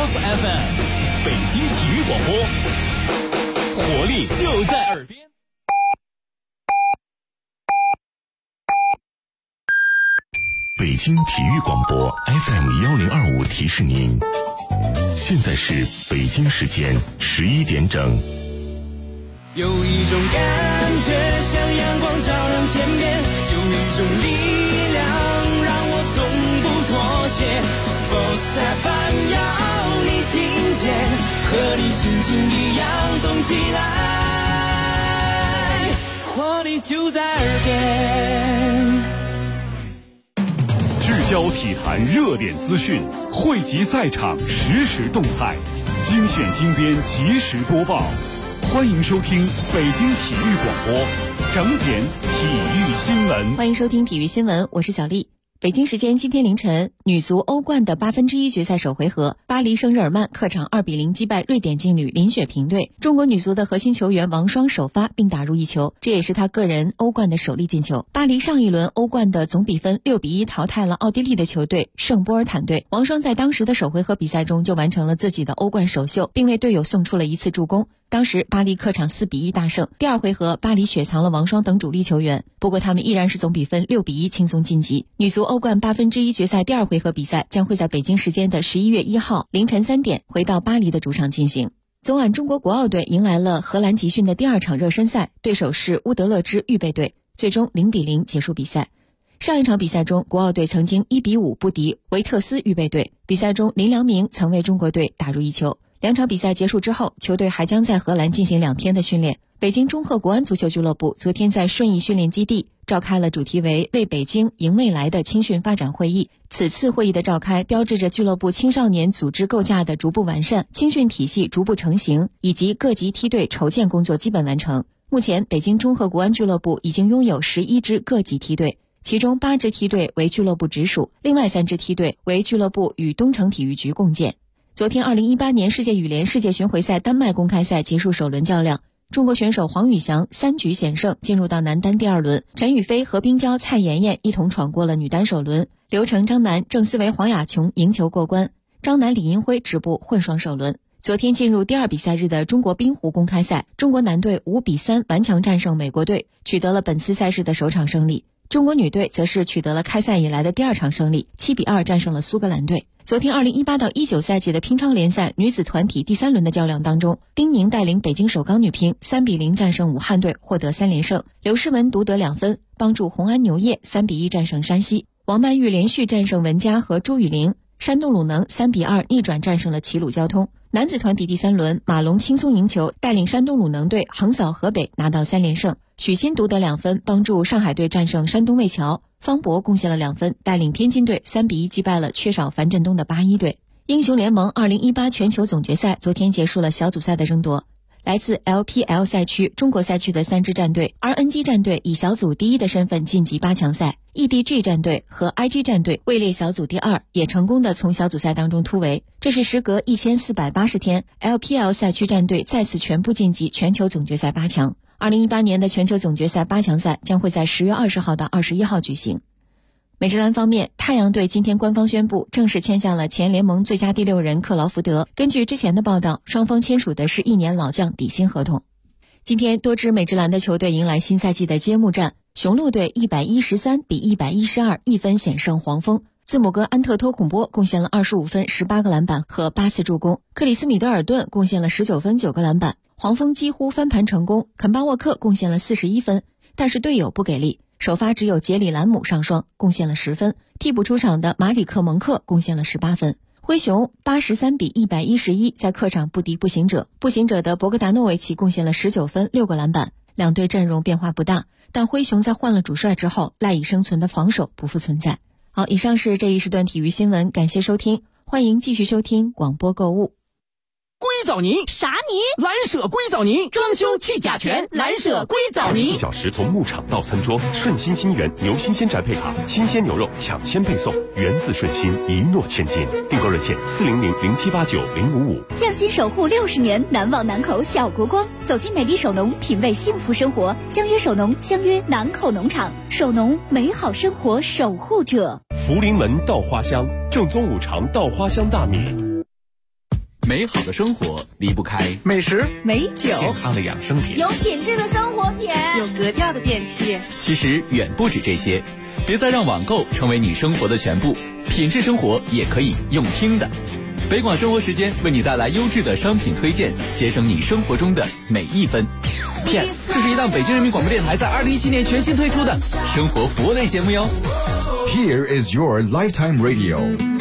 FM， 北京体育广播，活力就在耳边。 北京体育广播 FM1025 提示您，现在是北京时间11点整。 有一种感觉像阳光照亮天边，有一种力量让我从不妥协。Sports FM 要你听见，和你心情一样动起来，活力就在耳边。 聚焦体坛热点资讯，汇集赛场实时动态，精选精编及时播报。欢迎收听北京体育广播整点体育新闻。 欢迎收听体育新闻，我是小丽。北京时间今天凌晨，女足欧冠的1/8决赛首回合，巴黎圣日耳曼客场2-0击败瑞典劲旅林雪平队。中国女足的核心球员王霜首发并打入一球，这也是她个人欧冠的首粒进球。巴黎上一轮欧冠的总比分6-1淘汰了奥地利的球队圣波尔坦队。王霜在当时的首回合比赛中就完成了自己的欧冠首秀，并为队友送出了一次助攻。当时巴黎客场4-1大胜。第二回合，巴黎雪藏了王霜等主力球员，不过他们依然是总比分6-1轻松晋级。女足欧冠1/8决赛第二回合比赛将会在北京时间的11月1号凌晨3点回到巴黎的主场进行。昨晚中国国奥队迎来了荷兰集训的第二场热身赛，对手是乌德勒支预备队，最终0-0结束比赛。上一场比赛中，国奥队曾经1-5不敌维特斯预备队，比赛中林良铭曾为中国队打入一球。两场比赛结束之后，球队还将在荷兰进行2天的训练。北京中赫国安足球俱乐部昨天在顺义训练基地召开了主题为为北京赢未来的青训发展会议。此次会议的召开标志着俱乐部青少年组织构架的逐步完善，青训体系逐步成型，以及各级梯队筹建工作基本完成。目前北京中赫国安俱乐部已经拥有11支各级梯队，其中8支梯队为俱乐部直属，另外3支梯队为俱乐部与东城体育局共建。昨天2018年世界羽联世界巡回赛丹麦公开赛结束首轮较量，中国选手黄宇翔3局险胜进入到男单第2轮，陈雨菲、何冰娇、蔡妍妍一同闯过了女单首轮，刘成、张楠、郑思维、黄雅琼赢球过关，张楠、李银辉止步混双首轮。昨天进入第2比赛日的中国冰壶公开赛，中国男队5-3顽强战胜美国队，取得了本次赛事的首场胜利。中国女队则是取得了开赛以来的第2场胜利，7-2战胜了苏格兰队。昨天2018到19赛季的乒乓联赛女子团体第3轮的较量当中，丁宁带领北京首钢女乒3-0战胜武汉队，获得3连胜。刘诗雯独得2分，帮助红安牛业3-1战胜山西。王曼玉连续战胜文佳和朱雨玲，山东鲁能3-2逆转战胜了齐鲁交通。男子团体第3轮，马龙轻松赢球，带领山东鲁能队横扫河北，拿到3连胜。许昕独得2分，帮助上海队战胜山东魏桥。方博贡献了2分，带领天津队3-1击败了缺少樊振东的81队。英雄联盟2018全球总决赛昨天结束了小组赛的争夺。来自 LPL 赛区、中国赛区的3支战队 ，RNG 战队以小组第1的身份晋级8强赛 ，EDG 战队和 IG 战队位列小组第2，也成功的从小组赛当中突围。这是时隔1480天 ，LPL 赛区战队再次全部晋级全球总决赛8强。2018年的全球总决赛8强赛将会在10月20号到21号举行。美职篮方面，太阳队今天官方宣布正式签下了前联盟最佳第6人克劳福德。根据之前的报道，双方签署的是1年老将底薪合同。今天多支美职篮的球队迎来新赛季的揭幕战，雄鹿队113-112一分险胜黄蜂。字母哥安特托孔波贡献了25分、18个篮板和8次助攻，克里斯米德尔顿贡献了19分、9个篮板。黄蜂几乎翻盘成功，肯巴沃克贡献了41分，但是队友不给力，首发只有杰里兰姆上双，贡献了10分，替补出场的马里克蒙克贡献了18分。灰熊83-111在客场不敌步行者，步行者的博格达诺维奇贡献了19分、6个篮板。两队阵容变化不大，但灰熊在换了主帅之后，赖以生存的防守不复存在。好，以上是这一时段体育新闻，感谢收听，欢迎继续收听广播购物。 硅藻泥啥泥？ 蓝舍硅藻泥，装修去甲醛，蓝舍硅藻泥。 24小时从牧场到餐桌，顺心新源牛新鲜宅配卡，新鲜牛肉抢先配送，源自顺心，一诺千金。订购热线400-0789-055。 匠心守护60年，难忘南口小国光。走进美丽首农，品味幸福生活。相约首农，相约南口农场。首农，美好生活守护者。 福临门稻花香，正宗五常稻花香大米。 美好的生活离不开美食、 美酒、 健康的养生品， 有品质的生活品， 有格调的电器。 其实远不止这些，别再让网购成为你生活的全部，品质生活也可以用听的。北广生活时间为你带来优质的商品推荐，节省你生活中的每一分。PS， 这是一档北京人民广播电台在2017年全新推出的生活服务类节目哟。 Here is your lifetime radio。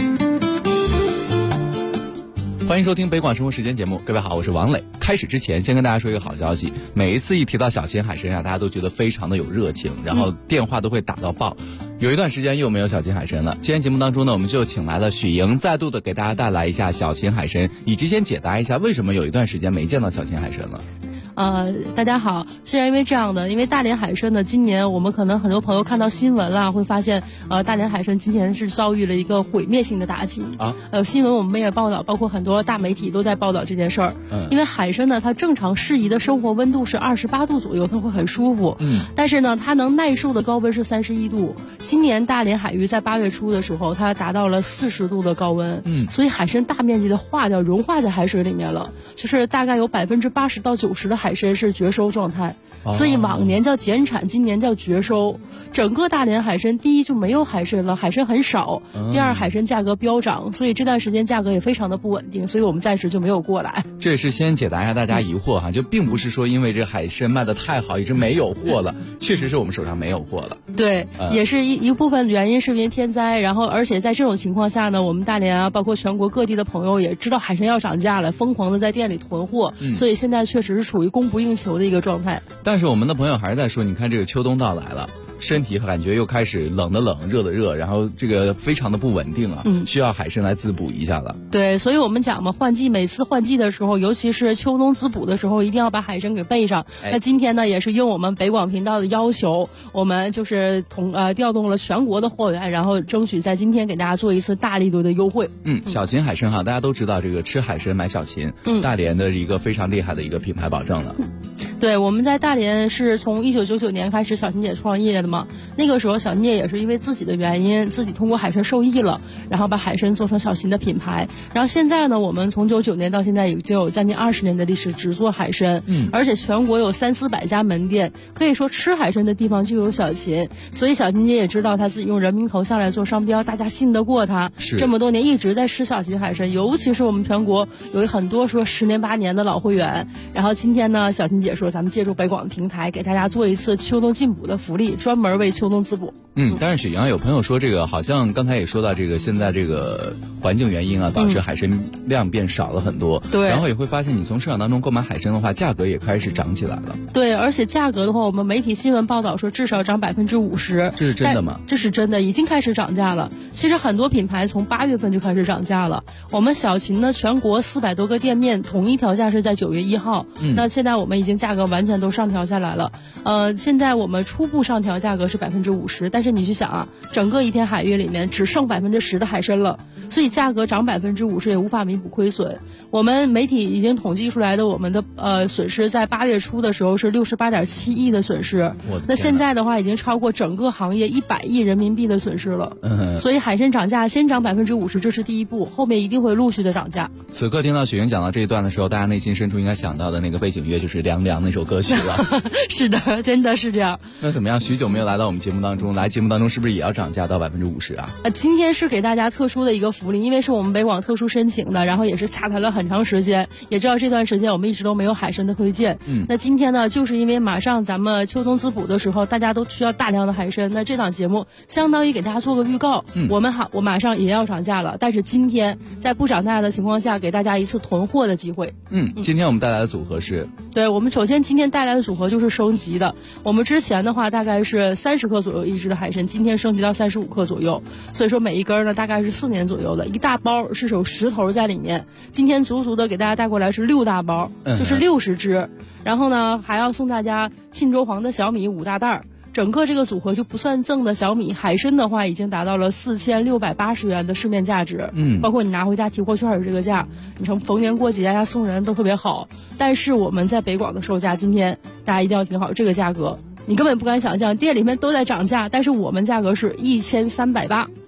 欢迎收听北广生活时间节目，各位好，我是王磊。开始之前先跟大家说一个好消息，每一次一提到小秦海参大家都觉得非常的有热情，然后电话都会打到爆。有一段时间又没有小秦海参了，今天节目当中呢，我们就请来了许莹，再度的给大家带来一下小秦海参，以及先解答一下为什么有一段时间没见到小秦海参了。 大家好，是因为这样的，因为大连海参呢，今年我们可能很多朋友看到新闻了，会发现大连海参今年是遭遇了一个毁灭性的打击啊。新闻我们也报道，包括很多大媒体都在报道这件事儿。因为海参呢，它正常适宜的生活温度是28度左右，它会很舒服。但是呢，它能耐受的高温是31度。今年大连海域在8月初的时候，它达到了40度的高温。所以海参大面积的融化在海水里面了，就是大概有80%到90%的海参是绝收状态，所以往年叫减产，今年叫绝收。整个大连海参，第一就没有海参了，海参很少；第二，海参价格飙涨，所以这段时间价格也非常的不稳定，所以我们暂时就没有过来。 这也是先解答一下大家疑惑哈，就并不是说因为这海参卖的太好，一直没有货了，确实是我们手上没有货了。 对，也是一部分原因是因为天灾，然后而且在这种情况下呢，我们大连啊，包括全国各地的朋友也知道海参要涨价了，疯狂的在店里囤货，所以现在确实是处于供不应求的一个状态。 但是我们的朋友还是在说，你看这个秋冬到来了，身体感觉又开始冷的冷，热的热，然后这个非常的不稳定啊，需要海参来滋补一下了。 对，所以我们讲嘛，每次换季的时候，尤其是秋冬滋补的时候，一定要把海参给备上。那今天呢，也是应我们北广频道的要求，我们就是调动了全国的货源，然后争取在今天给大家做一次大力度的优惠。 小秦海参哈，大家都知道这个吃海参买小秦，大连的一个非常厉害的一个品牌保证了。 对，我们在大连是从1999年开始小秦姐创业的嘛，那个时候小秦姐也是因为自己的原因，自己通过海参受益了，然后把海参做成小秦的品牌。然后现在呢，我们从99年到现在已经有将近20年的历史，只做海参，而且全国有300-400家门店，可以说吃海参的地方就有小秦。所以小秦姐也知道她自己用人民头像来做商标，大家信得过她，这么多年一直在吃小秦海参，尤其是我们全国有很多说10年8年的老会员。然后今天呢，小秦姐说咱们借助北广的平台给大家做一次秋冬进补的福利，专门为秋冬滋补。 但是雪阳有朋友说这个好像刚才也说到这个现在这个环境原因啊，导致海参量变少了很多。对，然后也会发现你从市场当中购买海参的话，价格也开始涨起来了。 对，而且价格的话，我们媒体新闻报道说至少涨50%。 这是真的吗？ 这是真的，已经开始涨价了。其实很多品牌从8月份就开始涨价了。我们小秦呢，全国400多个店面统一调价是在9月1号。那现在我们已经价格完全都上调下来了。现在我们初步上调价格是50%，但是你去想啊，整个一天海域里面只剩10%的海参了，所以价格涨50%也无法弥补亏损。我们媒体已经统计出来的我们的损失，在8月初的时候是68.7亿的损失，那现在的话已经超过整个行业100亿人民币的损失了。所以海参涨价先涨50%，这是第一步，后面一定会陆续的涨价。 此刻听到雪莹讲到这一段的时候，大家内心深处应该想到的那个背景乐就是凉凉那首歌曲了。 是的，真的是这样。 那怎么样？许久没有来到我们节目当中，来节目当中是不是也要涨价到50%啊？ 今天是给大家特殊的一个福利，因为是我们北广特殊申请的，然后也是洽谈了很长时间，也知道这段时间我们一直都没有海参的推荐。那今天呢，就是因为马上咱们秋冬滋补的时候，大家都需要大量的海参，那这档节目相当于给大家做个预告。我马上也要涨价了，但是今天在不涨价的情况下，给大家一次囤货的机会。 今天我们带来的组合是？ 对，我们首先今天带来的组合就是升级的。我们之前的话大概是30克左右一只的海参，今天升级到35克左右，所以说每一根呢大概是4年左右的，一大包是有10头在里面。今天足足的给大家带过来是6大包，就是60只。然后呢还要送大家沁州黄的小米5大袋。整个这个组合就不算赠的小米，海参的话已经达到了4680元的市面价值，包括你拿回家提货券的这个价，你从逢年过节呀送人都特别好。但是我们在北广的售价，今天大家一定要听好这个价格，你根本不敢想象，店里面都在涨价，但是我们价格是1380。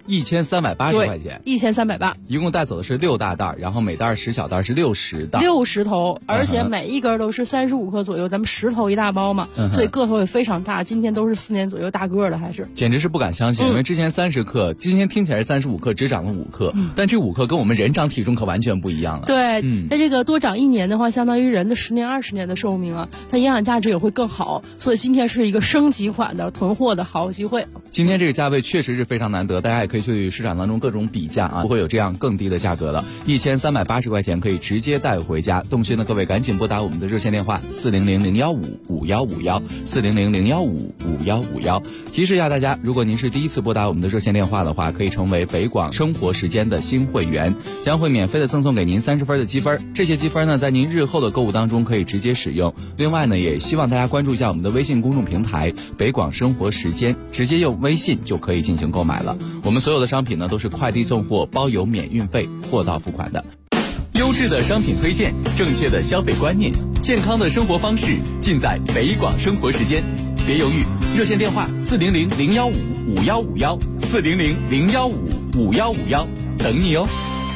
1380块钱 ，1380， 一共带走的是6大袋，然后每袋10小袋是60袋 ，60头，而且每一根都是35克左右，咱们10头一大包嘛，所以个头也非常大。今天都是4年左右大个的，还是简直是不敢相信，因为之前30克，今天听起来是35克，只长了5克，但这5克跟我们人长体重可完全不一样了。 对，那这个多长1年的话，相当于人的10年20年的寿命啊，它营养价值也会更好，所以今天是一个升级款的囤货的好机会。 今天这个价位确实是非常难得，大家也可以去市场当中各种比价啊，不会有这样更低的价格了。1380块钱可以直接带回家。动心的各位赶紧拨打我们的热线电话400-015-5151，400-015-5151。提示一下大家，如果您是第一次拨打我们的热线电话的话，可以成为北广生活时间的新会员，将会免费的赠送给您30分的积分。这些积分呢，在您日后的购物当中可以直接使用。另外呢，也希望大家关注一下我们的微信公众平台北广生活时间，直接用微信就可以进行购买了。我们所有的商品呢，都是快递送货，包邮免运费，货到付款的。 优质的商品推荐，正确的消费观念，健康的生活方式，尽在北广生活时间。别犹豫，热线电话400-015-5151，400-015-5151，等你哦。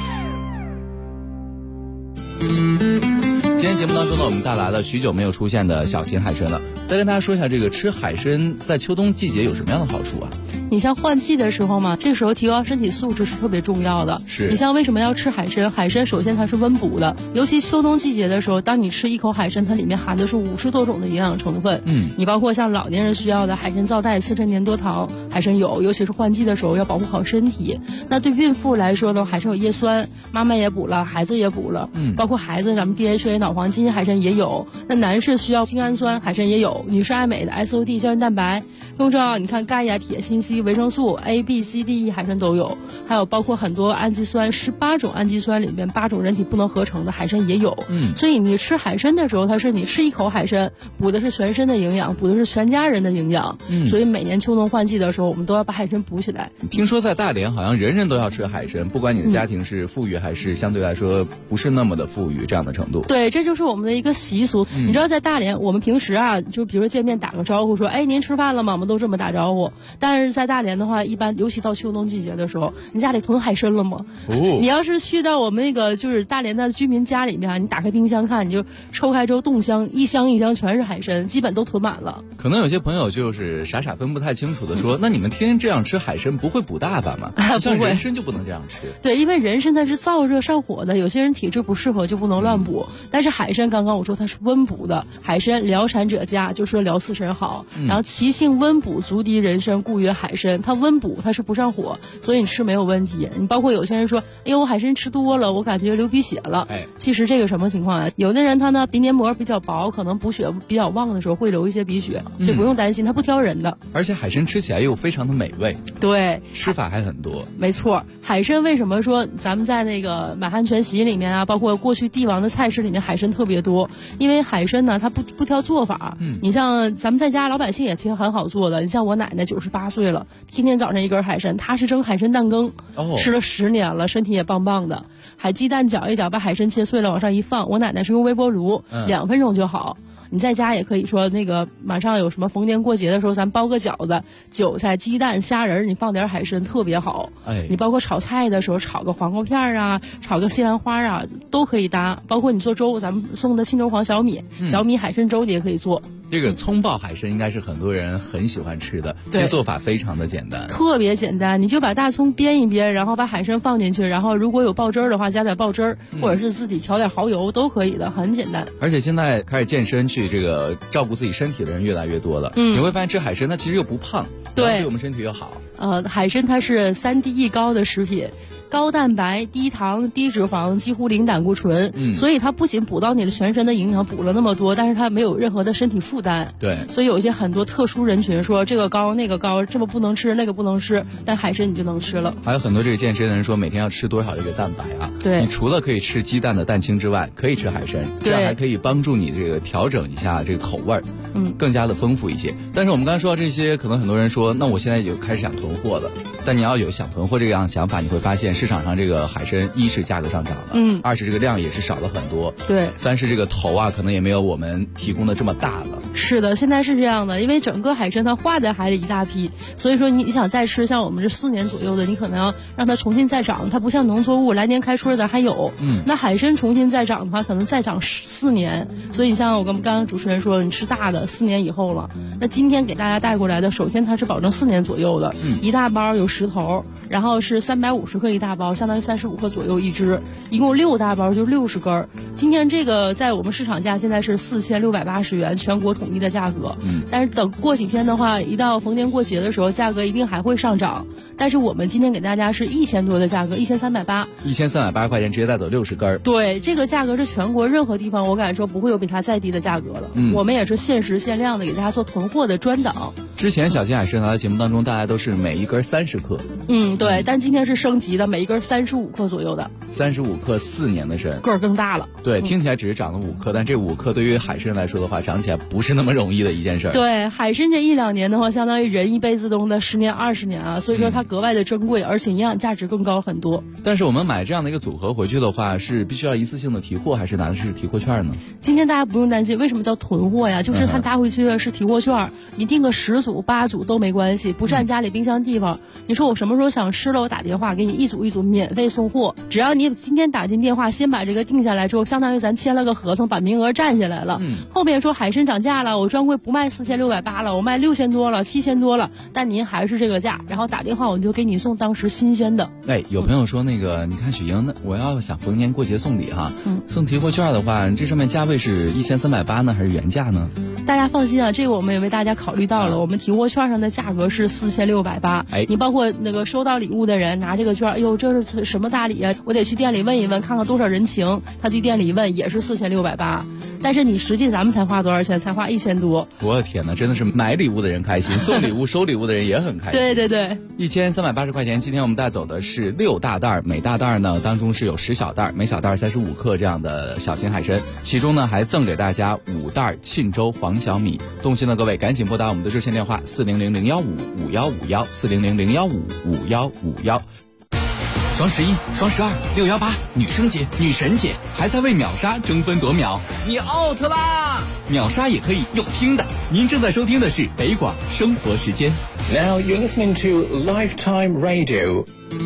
今天节目当中呢，我们带来了许久没有出现的小秦海参了。再跟大家说一下，这个吃海参在秋冬季节有什么样的好处啊？ 你像换季的时候嘛，这个时候提高身体素质是特别重要的。 是你像为什么要吃海参？海参首先它是温补的，尤其秋冬季节的时候，当你吃一口海参，它里面含的是50多种的营养成分。你包括像老年人需要的海参皂苷、4陈年多糖，海参有，尤其是换季的时候要保护好身体。那对孕妇来说呢，海参有叶酸，妈妈也补了，孩子也补了。包括孩子咱们 DHA 脑黄金海参也有。那男士需要精氨酸，海参也有。女士爱美的 SOD 胶原蛋白，更重要，你看钙呀、铁、锌、硒、维生素 A、B、C、D、E 海参都有，还有包括很多氨基酸，18种氨基酸里面8种人体不能合成的海参也有。所以你吃海参的时候，它是你吃一口海参，补的是全身的营养，补的是全家人的营养。所以每年秋冬换季的时候，我们都要把海参补起来。 听说在大连好像人人都要吃海参，不管你的家庭是富裕还是相对来说不是那么的富裕这样的程度。 对，这就是我们的一个习俗。你知道在大连，我们平时啊，就比如说见面打个招呼说，哎，您吃饭了吗？我们都这么打招呼。但是在大连的话，一般尤其到秋冬季节的时候，你家里囤海参了吗？你要是去到我们那个就是大连的居民家里面，你打开冰箱看，你就抽开之后冻箱，一箱一箱全是海参，基本都囤满了。 可能有些朋友就是傻傻分不太清楚的说，那你们天天这样吃海参不会补大发吗？像人参就不能这样吃。 对，因为人参它是燥热上火的，有些人体质不适合就不能乱补。但是海参刚刚我说它是温补的，海参疗产者佳，就说疗4神好。然后其性温补，足敌人参，故曰海参。它温补，它是不上火，所以你吃没有问题。你包括有些人说，哎呦，我海参吃多了，我感觉流鼻血了。其实这个什么情况啊？有的人他呢鼻黏膜比较薄，可能补血比较旺的时候会流一些鼻血，所以不用担心，它不挑人的。 而且海参吃起来又非常的美味。 对， 吃法还很多。 没错，海参为什么说咱们在那个满汉全席里面啊，包括过去帝王的菜式里面海参特别多？因为海参呢，它不挑做法。你像咱们在家老百姓也挺很好做的。你像我奶奶98岁了，天天早上一根海参，她是蒸海参蛋羹，吃了10年了，身体也棒棒的。海鸡蛋搅一搅，把海参切碎了往上一放，我奶奶是用微波炉，2分钟就好。你在家也可以说那个马上有什么逢年过节的时候，咱包个饺子，韭菜、鸡蛋、虾仁，你放点海参特别好。你包括炒菜的时候，炒个黄瓜片啊，炒个西兰花啊，都可以搭。包括你做粥，咱们送的青州黄小米，小米海参粥你也可以做。 这个葱爆海参应该是很多人很喜欢吃的，其实做法非常的简单， 特别简单。你就把大葱煸一煸，然后把海参放进去，然后如果有爆汁儿的话，加点爆汁儿，或者是自己调点蚝油都可以的，很简单。 而且现在开始健身去这个照顾自己身体的人越来越多了，你会发现吃海参它其实又不胖，对我们身体又好。 海参它是3DE 高的食品。高蛋白、低糖、低脂肪，几乎零胆固醇，所以它不仅补到你的全身的营养，补了那么多，但是它没有任何的身体负担。 对， 所以有一些很多特殊人群说这个高那个高，这么不能吃那个不能吃，但海参你就能吃了。 还有很多这个健身的人说每天要吃多少这个蛋白啊？ 对， 你除了可以吃鸡蛋的蛋清之外，可以吃海参，这样还可以帮助你这个调整一下这个口味儿，更加的丰富一些。但是我们刚才说到这些，可能很多人说，那我现在就开始想囤货了。但你要有想囤货这样想法，你会发现市场上这个海参，一是价格上涨了，二是这个量也是少了很多， 对， 三是这个头啊可能也没有我们提供的这么大了。 是的，现在是这样的，因为整个海参它化在海里一大批，所以说你想再吃像我们这4年左右的，你可能要让它重新再长，它不像农作物来年开春的还有，那海参重新再长的话，可能再长4年，所以像我跟刚刚主持人说，你吃大的4年以后了。那今天给大家带过来的，首先它是保证4年左右的，一大包有10头，然后是350克一大包，相当于35克左右一只，一共6大包就60根。今天这个在我们市场价现在是4680元，全国统一的价格。但是等过几天的话，一到逢年过节的时候，价格一定还会上涨。但是我们今天给大家是1000多的价格，1380，1380 块钱直接带走60根。 对，这个价格是全国任何地方我敢说不会有比它再低的价格了。我们也是限时限量的给大家做囤货的专档。 之前小新海参在节目当中大家都是每一根30克。 对，但今天是升级的，每一根35克左右的。 35克4年的参， 个儿更大了。 对，听起来只是长了5克，但这5克对于海参来说的话，长起来不是那么容易的一件事。 对，海参这1-2年的话，相当于人一辈子中的10年20年啊，所以说它格外的珍贵，而且营养价值更高很多。 但是我们买这样的一个组合回去的话，是必须要一次性的提货，还是拿的是提货券呢？ 今天大家不用担心，为什么叫囤货呀？就是它拿回去的是提货券，你订个10组8组都没关系，不占家里冰箱地方。你说我什么时候想吃了，我打电话给你一组一组免费送货，只要你今天打进电话，先把这个定下来之后，相当于咱签了个合同，把名额占下来了。后面说海参涨价了，我专柜不卖4680了，我卖6000多了7000多了，但您还是这个价，然后打电话我就给你送当时新鲜的。 有朋友说那个你看许莹，我要想逢年过节送礼哈，送提货券的话，这上面价位是1380呢还是原价呢？ 大家放心啊，这个我们也为大家考虑到了，我们提货券上的价格是4680。你包括那个收到礼物的人拿这个券，哎呦这是什么大礼啊？我得去店里问一问，看看多少人情。他去店里一问也是4680，但是你实际咱们才花多少钱？才花1000多。 我的天哪，真的是买礼物的人开心，送礼物收礼物的人也很开心。 对对对 ，1380块钱。今天我们带走的是6大袋，每大袋呢当中是有10小袋，每小袋35克这样的小型海参，其中呢还赠给大家5袋沁州黄小米。动心的各位赶紧拨打我们的热线电话400-015-5151，400-015-5151。 双11、双12、618，女生节、女神节，还在为秒杀争分夺秒，你 out 啦！秒杀也可以用听的。您正在收听的是北广生活时间。 Now you're listening to Lifetime Radio。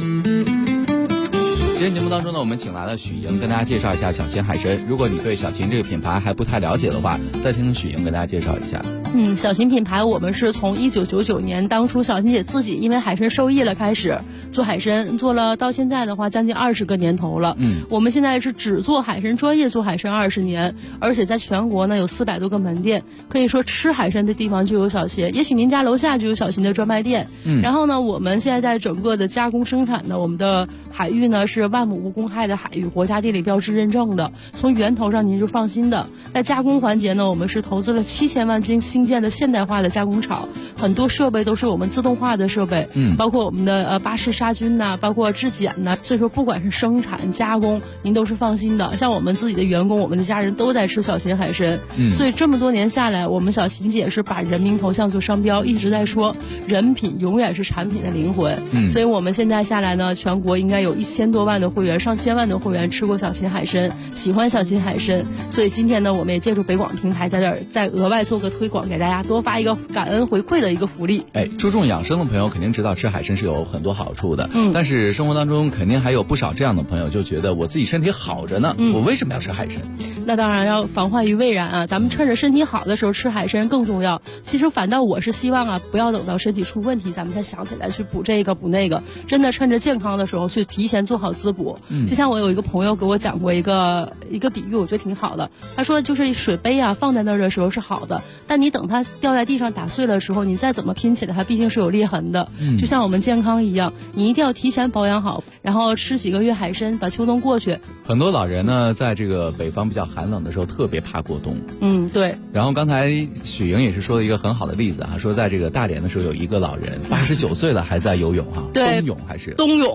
今天节目当中呢，我们请来了许莹跟大家介绍一下小秦海参。如果你对小秦这个品牌还不太了解的话，再听许莹跟大家介绍一下。 小秦品牌我们是从1999年当初小秦姐自己因为海参受益了开始做海参，做了到现在的话将近20个年头了。我们现在是只做海参，专业做海参20年，而且在全国呢有400多个门店，可以说吃海参的地方就有小秦，也许您家楼下就有小秦的专卖店。然后呢，我们现在在整个的加工生产的我们的海域呢是万亩无公害的海域，国家地理标志认证的，从源头上您就放心的。在加工环节呢，我们是投资了7000万新建的现代化的加工厂，很多设备都是我们自动化的设备，包括我们的巴氏杀菌呐，包括质检呐，所以说不管是生产加工，您都是放心的。像我们自己的员工，我们的家人都在吃小秦海参，所以这么多年下来，我们小秦姐是把人民头像做商标，一直在说人品永远是产品的灵魂。所以我们现在下来呢，全国应该有1000多万的会员，上千万的会员吃过小秦海参，喜欢小秦海参。所以今天呢，我们也借助北广平台在这儿再额外做个推广，给大家多发一个感恩回馈的一个福利。 注重养生的朋友肯定知道吃海参是有很多好处的，但是生活当中肯定还有不少这样的朋友就觉得我自己身体好着呢，我为什么要吃海参？ 那当然要防患于未然啊，咱们趁着身体好的时候吃海参更重要。其实反倒我是希望啊，不要等到身体出问题咱们才想起来去补这个补那个，真的趁着健康的时候去提前做好滋补。就像我有一个朋友给我讲过一个比喻，我觉得挺好的。他说就是水杯啊放在那儿的时候是好的，但你等它掉在地上打碎了的时候，你再怎么拼起来它毕竟是有裂痕的。就像我们健康一样，你一定要提前保养好，然后吃几个月海参，把秋冬过去。 很多老人呢在这个北方比较寒冷的时候特别怕过冬。 对。然后刚才许莹也是说了一个很好的例子啊，说在这个大连的时候有一个老人89岁了还在游泳哈， 对， 冬泳还是冬泳。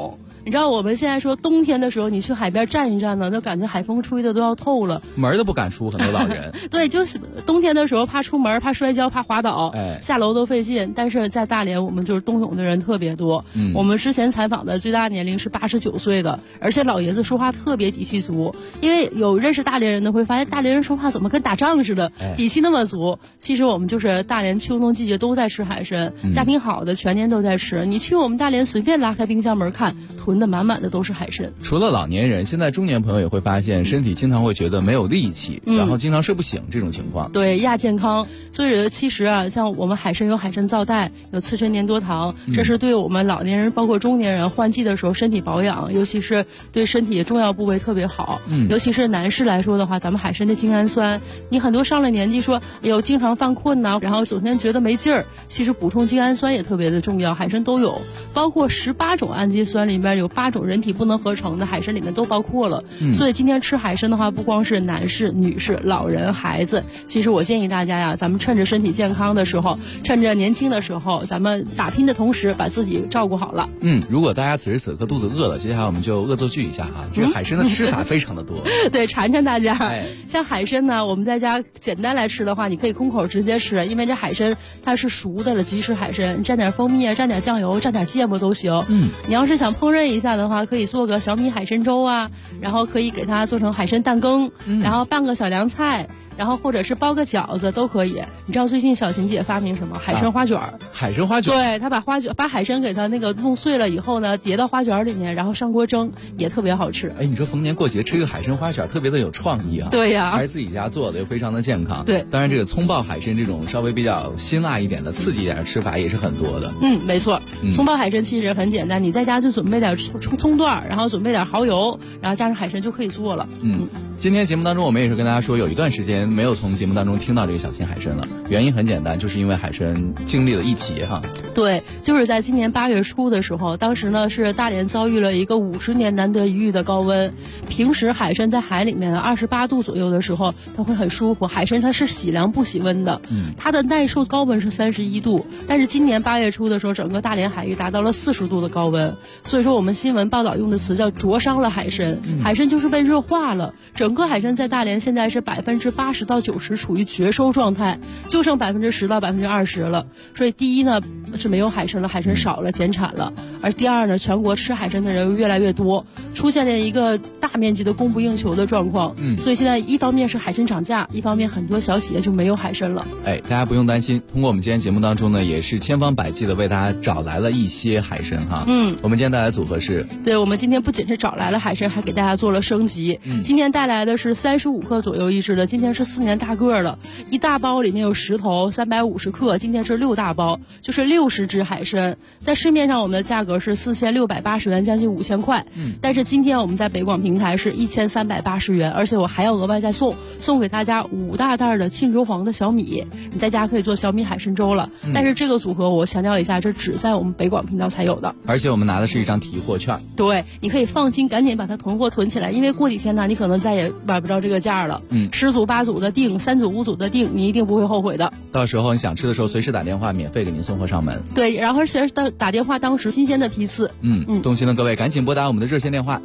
你知道我们现在说冬天的时候，你去海边站一站呢，就感觉海风吹的都要透了， 门都不敢出，很多老人。 对，就是冬天的时候怕出门，怕摔跤，怕滑倒，下楼都费劲。但是在大连，我们就是冬泳的人特别多。我们之前采访的最大年龄是89岁的，而且老爷子说话特别底气足。因为有认识大连人的会发现，大连人说话怎么跟打仗似的，底气那么足。其实我们就是大连秋冬季节都在吃海参，家庭好的全年都在吃。你去我们大连随便拉开冰箱门看，囤的满满的都是海参。 除了老年人，现在中年朋友也会发现身体经常会觉得没有力气，然后经常睡不醒这种情况。 对，亚健康。所以其实啊，像我们海参有海参皂苷，有刺参粘多糖，这是对我们老年人包括中年人换季的时候身体保养，尤其是对身体重要部位特别好。尤其是男士来说的话，咱们海参的精氨酸，你很多上了年纪说有经常犯困呐，然后整天觉得没劲儿，其实补充精氨酸也特别的重要，海参都有，包括18种氨基酸里面有8种人体不能合成的，海参里面都包括了。所以今天吃海参的话，不光是男士、女士、老人、孩子，其实我建议大家呀，咱们趁着身体健康的时候，趁着年轻的时候，咱们打拼的同时把自己照顾好了。 如果大家此时此刻肚子饿了，接下来我们就恶作剧一下哈，这个海参的吃法非常的多。 对，馋馋大家。像海参呢，我们在家简单来吃的话，你可以空口直接吃，因为这海参它是熟的了，即食海参，你蘸点蜂蜜啊，蘸点酱油，蘸点芥末都行。你要是想烹饪一下的话，可以做个小米海参粥啊，然后可以给它做成海参蛋羹，然后拌个小凉菜。然后或者是包个饺子都可以。你知道最近小琴姐发明什么？海参花卷。 海参花卷。 对，她把海参给它那个弄碎了以后呢，叠到花卷里面，然后上锅蒸，也特别好吃。 你说逢年过节吃个海参花卷，特别的有创意啊。 对呀， 还是自己家做的，又非常的健康。 对， 当然这个葱爆海参这种稍微比较辛辣一点的、刺激一点的吃法也是很多的。 没错。葱爆海参其实很简单，你在家就准备点葱段，然后准备点蚝油，然后加上海参就可以做了。 今天节目当中我们也是跟大家说，有一段时间没有从节目当中听到这个小青海参了，原因很简单，就是因为海参经历了一劫哈。 对，就是在今年8月初的时候，当时呢是大连遭遇了一个50年难得一遇的高温。平时海参在海里面28度左右的时候，它会很舒服。海参它是喜凉不喜温的，它的耐受高温是31度，但是今年8月初的时候，整个大连海域达到了40度的高温。所以说我们新闻报道用的词叫灼伤了海参，海参就是被热化了。整个海参在大连现在是80%到90%处于绝收状态，就剩10%到20%了。所以第一呢是没有海参了，海参少了，减产了。而第二呢，全国吃海参的人越来越多，出现了一个大面积的供不应求的状况。所以现在一方面是海参涨价，一方面很多小企业就没有海参了。 大家不用担心，通过我们今天节目当中呢，也是千方百计的为大家找来了一些海参哈。我们今天带来的组合是， 对，我们今天不仅是找来了海参，还给大家做了升级。今天带来的是35克左右一只的，今天是4年大个了，一大包里面有10头，350克，今天是6大包，就是60只海参。在市面上我们的价格是4680元，将近5000块。但是今天我们在北广平台是1380元，而且我还要额外再送给大家5大袋的沁州黄的小米，你在家可以做小米海参粥了。但是这个组合我强调一下，这只在我们北广频道才有的， 而且我们拿的是一张提货券。 对，你可以放心，赶紧把它囤货囤起来，因为过几天呢，你可能再也买不着这个价了。10组8组的订，3组5组的订，你一定不会后悔的。 到时候你想吃的时候，随时打电话，免费给您送货上门。 对，然后随时打电话，当时新鲜的批次。 动心的各位赶紧拨打我们的热线电话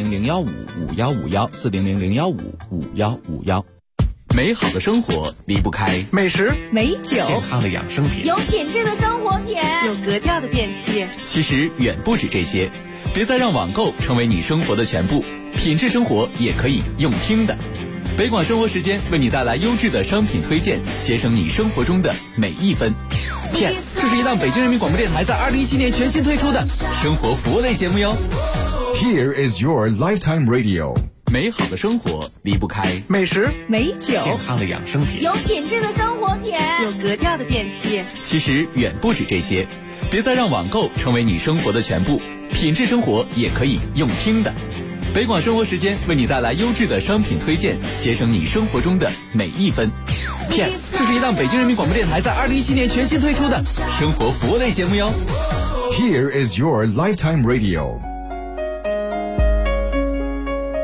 400-015-5151，400-015-5151。美好的生活离不开美食、 美酒、 健康的养生品、 有品质的生活品、 有格调的电器。 其实远不止这些，别再让网购成为你生活的全部，品质生活也可以用听的。北广生活时间为你带来优质的商品推荐，节省你生活中的每一分。这是一档北京人民广播电台在2017年全新推出的生活服务类节目哟。 Here is your lifetime radio。 美好的生活离不开美食、 美酒、 健康的养生品、 有品质的生活品、 有格调的电器。 其实远不止这些，别再让网购成为你生活的全部，品质生活也可以用听的。北广生活时间为你带来优质的商品推荐，节省你生活中的每一分。这是一档北京人民广播电台在2017年全新推出的生活服务类节目哟。 Here is your lifetime radio。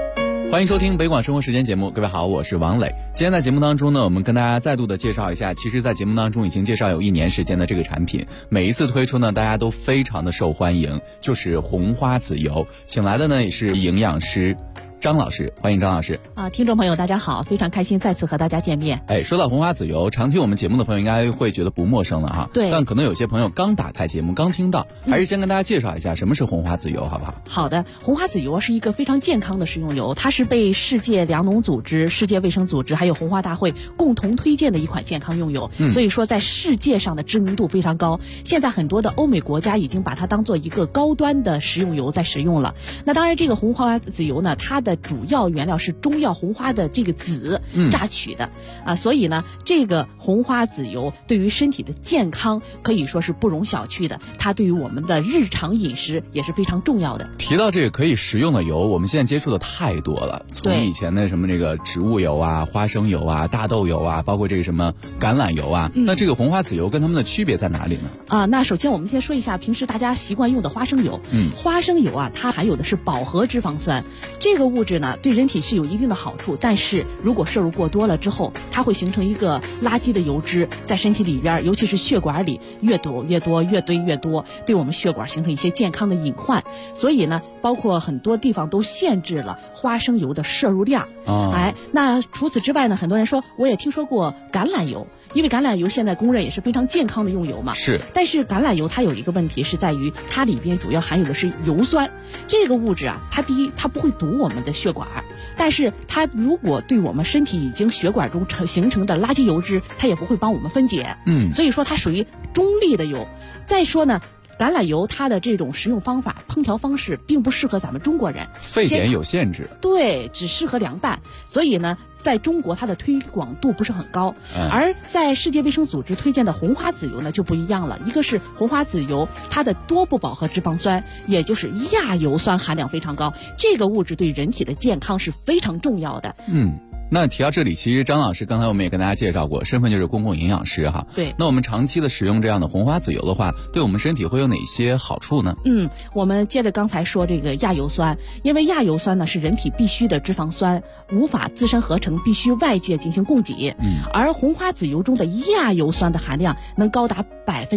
欢迎收听北广生活时间节目，各位好，我是王磊。今天在节目当中呢，我们跟大家再度的介绍一下，其实在节目当中已经介绍有1年时间的这个产品，每一次推出呢，大家都非常的受欢迎，就是红花籽油。请来的呢也是营养师张老师，欢迎张老师。 听众朋友大家好，非常开心再次和大家见面。 说到红花籽油，常听我们节目的朋友应该会觉得不陌生了哈。 对。 但可能有些朋友刚打开节目，刚听到，还是先跟大家介绍一下什么是红花籽油，好不好？ 好的，红花籽油是一个非常健康的食用油，它是被世界粮农组织、世界卫生组织还有红花大会共同推荐的一款健康用油，所以说在世界上的知名度非常高。现在很多的欧美国家已经把它当做一个高端的食用油在使用了。那当然，这个红花籽油呢，它的主要原料是中药红花的这个籽榨取的所以呢，这个红花籽油对于身体的健康可以说是不容小觑的，它对于我们的日常饮食也是非常重要的。 提到这个可以食用的油，我们现在接触的太多了，从以前的什么这个植物油啊、花生油啊、大豆油啊，包括这个什么橄榄油啊，那这个红花籽油跟它们的区别在哪里呢？ 那首先我们先说一下平时大家习惯用的花生油。花生油啊，它含有的是饱和脂肪酸，这个物质呢对人体是有一定的好处，但是如果摄入过多了之后，它会形成一个垃圾的油脂在身体里边，尤其是血管里越堵越多，越堆越多，对我们血管形成一些健康的隐患。所以呢，包括很多地方都限制了花生油的摄入量。那除此之外呢，很多人说我也听说过橄榄油，因为橄榄油现在公认也是非常健康的用油嘛。 是。 但是橄榄油它有一个问题是在于它里边主要含有的是油酸，这个物质啊，它第一它不会堵我们的血管，但是它如果对我们身体已经血管中形成的垃圾油脂，它也不会帮我们分解。所以说它属于中立的油。再说呢，橄榄油它的这种食用方法、烹调方式并不适合咱们中国人， 沸点有限制。 对，只适合凉拌。所以呢，在中国它的推广度不是很高。而在世界卫生组织推荐的红花籽油呢就不一样了，一个是红花籽油它的多不饱和脂肪酸，也就是亚油酸含量非常高，这个物质对人体的健康是非常重要的。 那提到这里，其实张老师刚才我们也跟大家介绍过，身份就是公共营养师哈。 对。 那我们长期的使用这样的红花籽油的话，对我们身体会有哪些好处呢？ 我们接着刚才说这个亚油酸，因为亚油酸呢是人体必需的脂肪酸，无法自身合成，必须外界进行供给。而红花籽油中的亚油酸的含量能高达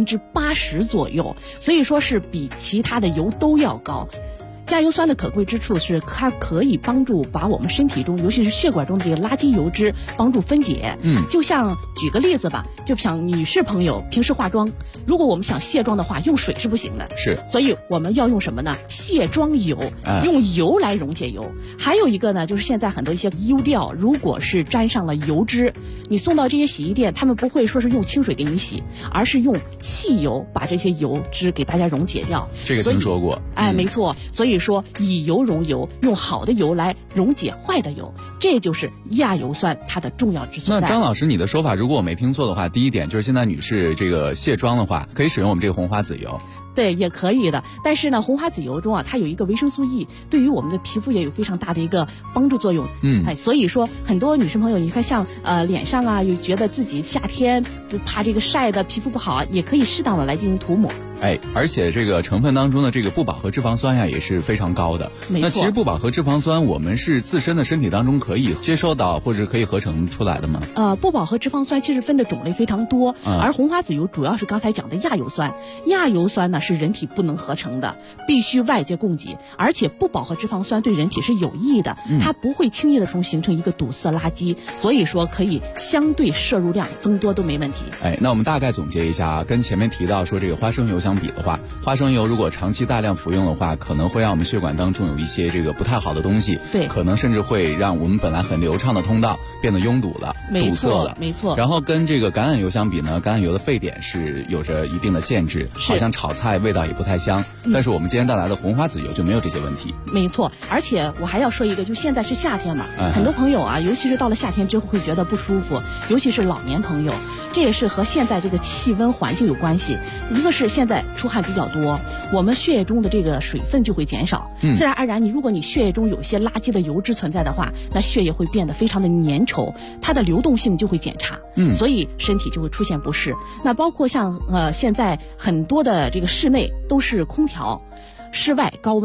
80%左右，所以说是比其他的油都要高。亚油酸的可贵之处是它可以帮助把我们身体中，尤其是血管中的这个垃圾油脂帮助分解。就像举个例子吧，就像女士朋友平时化妆，如果我们想卸妆的话，用水是不行的。 是。 所以我们要用什么呢？卸妆油，用油来溶解油。还有一个呢，就是现在很多一些衣料，如果是沾上了油脂，你送到这些洗衣店，他们不会说是用清水给你洗，而是用汽油把这些油脂给大家溶解掉。 这个听说过。 没错。所以说以油溶油，用好的油来溶解坏的油，这就是亚油酸它的重要之所在。 那张老师，你的说法如果我没听错的话，第一点就是现在女士这个卸妆的话，可以使用我们这个红花籽油。 对，也可以的。但是呢，红花籽油中啊，它有一个维生素 E， 对于我们的皮肤也有非常大的一个帮助作用。所以说很多女生朋友，你看像脸上啊，有觉得自己夏天就怕这个晒的皮肤不好啊，也可以适当的来进行涂抹。 而且这个成分当中的这个不饱和脂肪酸呀也是非常高的。 没错。 那其实不饱和脂肪酸，我们是自身的身体当中可以接收到或者可以合成出来的吗？ 不饱和脂肪酸其实分的种类非常多，而红花籽油主要是刚才讲的亚油酸。亚油酸呢是人体不能合成的，必须外界供给，而且不饱和脂肪酸对人体是有益的，它不会轻易的形成一个堵塞垃圾，所以说可以相对摄入量增多都没问题。 那我们大概总结一下，跟前面提到说这个花生油相比的话，花生油如果长期大量服用的话，可能会让我们血管当中有一些这个不太好的东西， 对， 可能甚至会让我们本来很流畅的通道变得拥堵了，堵塞了， 没错。 然后跟这个橄榄油相比呢，橄榄油的沸点是有着一定的限制，好像炒菜味道也不太香。但是我们今天带来的红花籽油就没有这些问题。 没错，而且我还要说一个，就现在是夏天嘛，很多朋友啊，尤其是到了夏天之后会觉得不舒服，尤其是老年朋友，这也是和现在这个气温环境有关系。一个是现在出汗比较多，我们血液中的这个水分就会减少，自然而然如果你血液中有一些垃圾的油脂存在的话，那血液会变得非常的粘稠，它的流动性就会减差，所以身体就会出现不适。那包括像现在很多的这个室内都是空调，室外高温，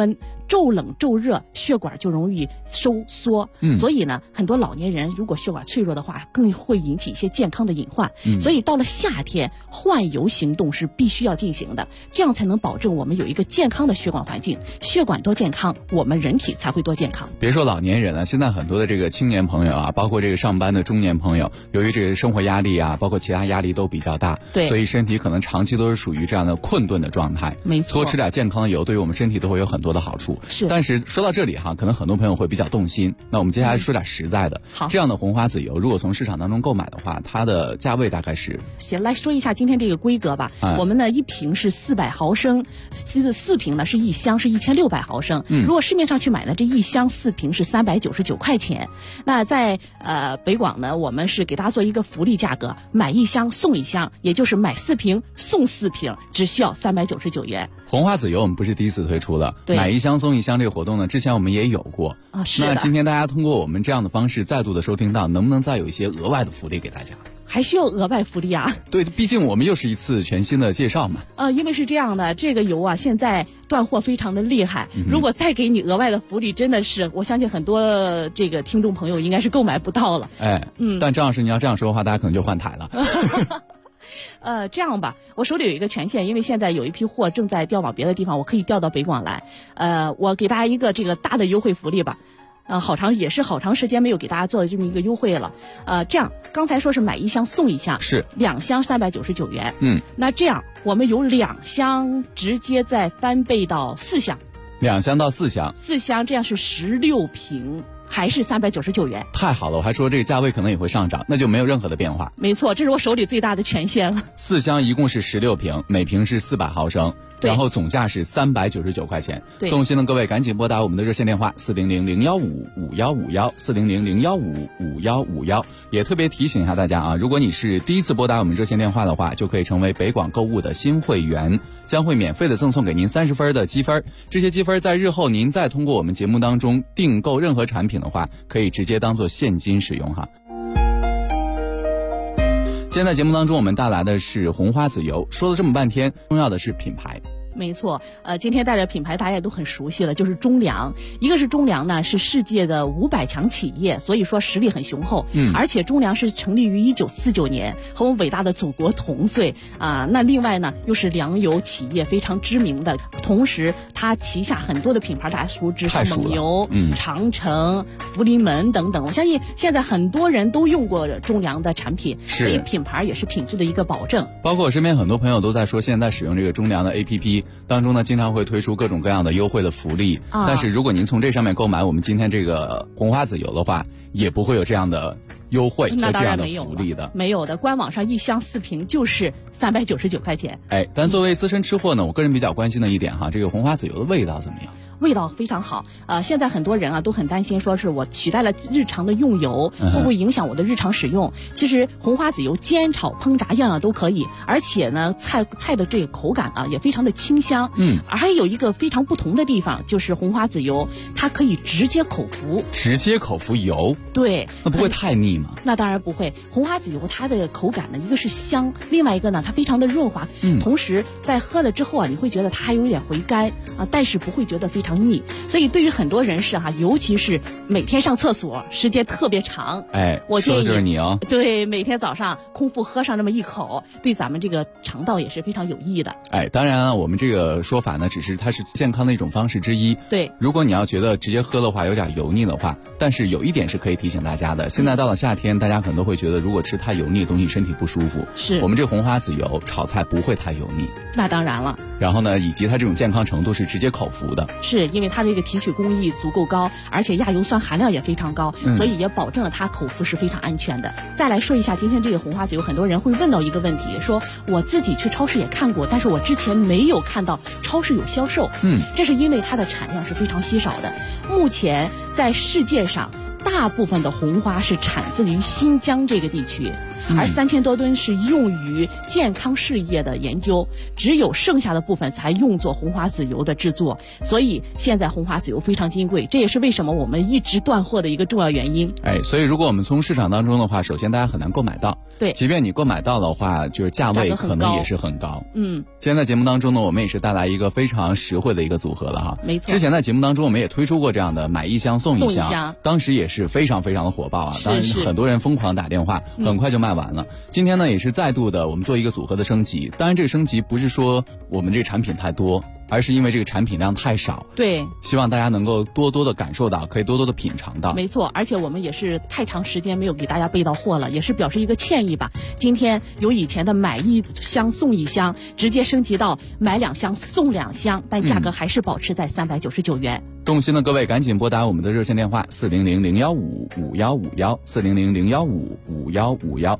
骤冷骤热，血管就容易收缩。所以呢，很多老年人如果血管脆弱的话，更会引起一些健康的隐患。所以到了夏天，换油行动是必须要进行的，这样才能保证我们有一个健康的血管环境。血管多健康，我们人体才会多健康。 别说老年人了，现在很多的这个青年朋友啊，包括这个上班的中年朋友，由于这个生活压力啊，包括其他压力都比较大， 对， 所以身体可能长期都是属于这样的困顿的状态。 没错， 多吃点健康的油，对于我们身体都会有很多的好处。 是， 但是说到这里哈，可能很多朋友会比较动心。那我们接下来说点实在的。 好， 这样的红花籽油，如果从市场当中购买的话，它的价位大概是？ 行，来说一下今天这个规格吧。我们呢一瓶是400毫升，4瓶呢是一箱是1600毫升。如果市面上去买呢，这一箱4瓶是399块钱。那在北广呢，我们是给大家做一个福利价格，买一箱送一箱，也就是买4瓶送4瓶，只需要399元。 红花籽油我们不是第一次推出了，买一箱送一箱这个活动呢，之前我们也有过啊。是的。 那今天大家通过我们这样的方式再度的收听到，能不能再有一些额外的福利给大家？ 还需要额外福利啊？ 对，毕竟我们又是一次全新的介绍嘛。 因为是这样的，这个油啊现在断货非常的厉害，如果再给你额外的福利，真的是我相信很多这个听众朋友应该是购买不到了。 但张老师你要这样说的话，大家可能就换台了。 这样吧，我手里有一个权限，因为现在有一批货正在调往别的地方，我可以调到北广来。我给大家一个这个大的优惠福利吧。好长时间没有给大家做的这么一个优惠了。这样刚才说是买一箱送一箱， 是 2箱399元。那这样我们有2箱直接再翻倍到4箱 ，2箱到4箱 ，4箱这样是16瓶。还是399元， 太好了！我还说这个价位可能也会上涨，那就没有任何的变化。 没错，这是我手里最大的权限了。 4箱一共是16瓶，每瓶是400毫升，然后总价是399块钱。动心的各位赶紧拨打我们的热线电话400-015-5151，400-015-5151。也特别提醒一下大家啊，如果你是第一次拨打我们热线电话的话，就可以成为北广购物的新会员，将会免费的赠送给您30分的积分。这些积分在日后您再通过我们节目当中订购任何产品的话，可以直接当做现金使用哈。今天在节目当中我们带来的是红花籽油，说了这么半天，重要的是品牌。 没错，今天带着品牌大家也都很熟悉了，就是中粮。一个是中粮呢是世界的500强企业，所以说实力很雄厚。而且中粮是成立于1949年，和我们伟大的祖国同岁啊。那另外呢又是粮油企业非常知名的，同时它旗下很多的品牌大家熟知，像蒙牛、长城、福临门等等。我相信现在很多人都用过中粮的产品，所以品牌也是品质的一个保证。 包括我身边很多朋友都在说，现在使用这个中粮的 APP。当中呢，经常会推出各种各样的优惠的福利，但是如果您从这上面购买我们今天这个红花籽油的话，也不会有这样的优惠和这样的福利的。 没有的，官网上1箱4瓶就是399块钱。 但作为资深吃货呢，我个人比较关心的一点哈，这个红花籽油的味道怎么样？ 味道非常好。现在很多人啊都很担心，说是我取代了日常的用油，会不会影响我的日常使用？其实红花籽油煎炒烹炸样样都可以，而且呢菜的这个口感啊也非常的清香。而还有一个非常不同的地方，就是红花籽油它可以直接口服。 直接口服油？ 对。 那不会太腻吗？ 那当然不会。红花籽油它的口感呢，一个是香，另外一个呢它非常的润滑。同时在喝了之后啊，你会觉得它还有点回甘啊，但是不会觉得非常腻。所以对于很多人士哈，尤其是每天上厕所时间特别长，我建议说的就是你哦。 对，每天早上空腹喝上这么一口，对咱们这个肠道也是非常有益的。 当然啊，我们这个说法呢，只是它是健康的一种方式之一。 对， 如果你要觉得直接喝的话有点油腻的话，但是有一点是可以提醒大家的，现在到了夏天，大家可能都会觉得如果吃太油腻的东西身体不舒服。 是， 我们这个红花籽油炒菜不会太油腻。 那当然了。 然后呢，以及它这种健康程度是直接口服的。 是因为它这个提取工艺足够高，而且亚油酸含量也非常高，所以也保证了它口服是非常安全的。再来说一下今天这个红花籽油，很多人会问到一个问题，说我自己去超市也看过，但是我之前没有看到超市有销售。这是因为它的产量是非常稀少的。目前在世界上大部分的红花是产自于新疆这个地区， 而3000多吨是用于健康事业的研究，只有剩下的部分才用作红花籽油的制作。所以现在红花籽油非常金贵，这也是为什么我们一直断货的一个重要原因。 所以如果我们从市场当中的话，首先大家很难购买到， 对， 即便你购买到的话，就是价位可能也是很高。今天在节目当中呢，我们也是带来一个非常实惠的一个组合了哈。 没错， 之前在节目当中我们也推出过这样的买一箱送一箱，当时也是非常非常的火爆啊，当然很多人疯狂打电话，很快就卖完了。今天呢也是再度的我们做一个组合的升级，当然这个升级不是说我们这个产品太多，而是因为这个产品量太少。 对， 希望大家能够多多的感受到，可以多多的品尝到。 没错，而且我们也是太长时间没有给大家备到货了，也是表示一个歉意吧。今天由以前的买一箱送一箱，直接升级到买2箱送2箱，但价格还是保持在399元。 动心的各位赶紧拨打我们的热线电话400-015-5151，400-015-5151。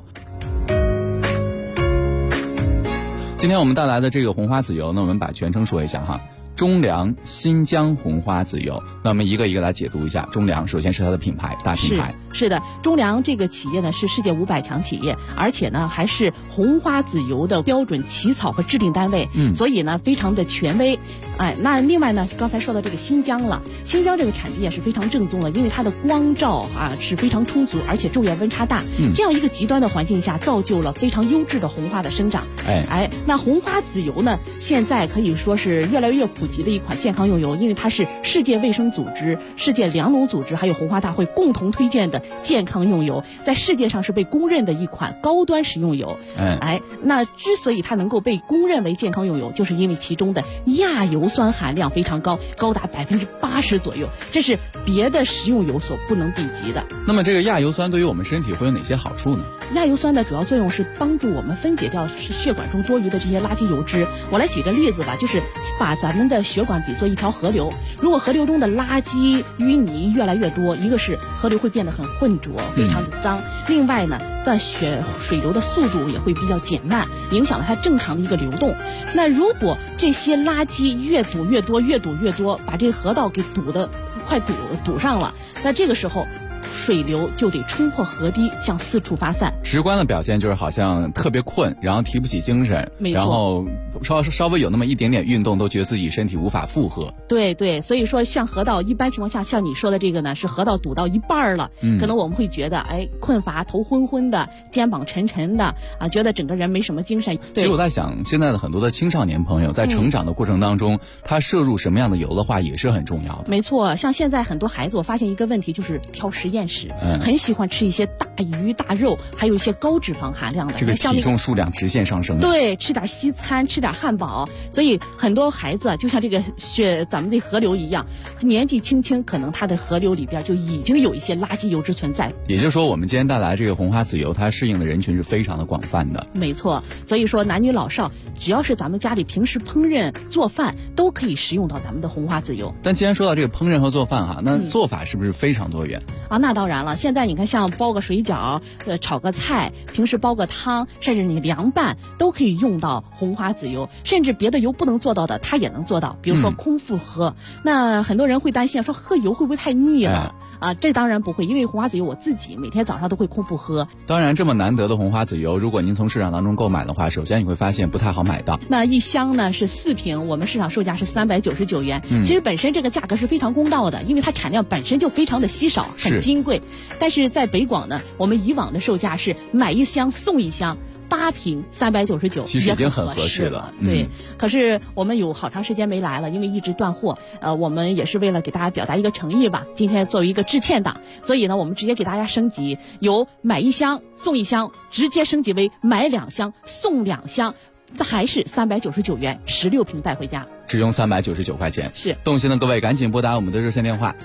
今天我们带来的这个红花籽油呢，我们把全称说一下哈，中粮新疆红花籽油。那我们一个一个来解读一下。中粮首先是它的品牌，大品牌。 是的，中粮这个企业呢是世界500强企业，而且呢还是红花籽油的标准起草和制定单位，所以呢非常的权威。那另外呢，刚才说到这个新疆了，新疆这个产地也是非常正宗的，因为它的光照是非常充足，而且昼夜温差大，这样一个极端的环境下，造就了非常优质的红花的生长。那红花籽油呢，现在可以说是越来越普及的一款健康用油，因为它是世界卫生组织、世界粮农组织还有红花大会共同推荐的健康用油，在世界上是被公认的一款高端食用油。那之所以它能够被公认为健康用油，就是因为其中的亚油酸含量非常高，高达80%左右，这是别的食用油所不能比及的。 那么这个亚油酸对于我们身体会有哪些好处呢？ 亚油酸的主要作用是帮助我们分解掉血管中多余的这些垃圾油脂。我来举个例子吧，就是把咱们的血管比作一条河流，如果河流中的垃圾淤泥越来越多，一个是河流会变得很浑浊，非常的脏，另外呢水流的速度也会比较减慢，影响了它正常的一个流动。那如果这些垃圾越堵越多，把这个河道给快堵上了，那这个时候水流就得冲破河堤向四处发散。 直观的表现就是好像特别困，然后提不起精神，然后稍微有那么一点点运动都觉得自己身体无法负荷。 对，所以说像河道一般情况下，像你说的这个呢，是河道堵到一半了，可能我们会觉得困乏，头昏昏的，肩膀沉沉的觉得整个人没什么精神。 其实我在想，现在的很多的青少年朋友在成长的过程当中，他摄入什么样的油的话也是很重要的。 没错，像现在很多孩子，我发现一个问题就是挑实验室，很喜欢吃一些大鱼大肉，还有一些高脂肪含量的， 这个体重数量直线上升。 对，吃点西餐，吃点汉堡，所以很多孩子就像这个咱们的河流一样，年纪轻轻可能他的河流里边就已经有一些垃圾油脂存在。 也就是说，我们今天带来这个红花籽油，它适应的人群是非常的广泛的。 没错，所以说男女老少，只要是咱们家里平时烹饪做饭，都可以食用到咱们的红花籽油。 但既然说到这个烹饪和做饭那做法是不是非常多元那当然了，现在你看像包个水饺，炒个菜，平时煲个汤，甚至你凉拌都可以用到红花籽油，甚至别的油不能做到的它也能做到，比如说空腹喝。那很多人会担心说喝油会不会太腻了这当然不会，因为红花籽油我自己每天早上都会空腹喝。 当然这么难得的红花籽油，如果您从市场当中购买的话，首先你会发现不太好买到。 那一箱呢是4瓶，我们市场售价是399元。其实本身这个价格是非常公道的，因为它产量本身就非常的稀少，很金贵。但是在北广呢，我们以往的售价是买1箱送1箱，8瓶399， 其实已经很合适了。 对，可是我们有好长时间没来了，因为一直断货。我们也是为了给大家表达一个诚意吧，今天作为一个致歉档，所以呢，我们直接给大家升级，由买1箱送1箱，直接升级为买2箱送2箱，这还是399元，16瓶带回家， 只用399块钱。 是， 动心的各位赶紧拨打我们的热线电话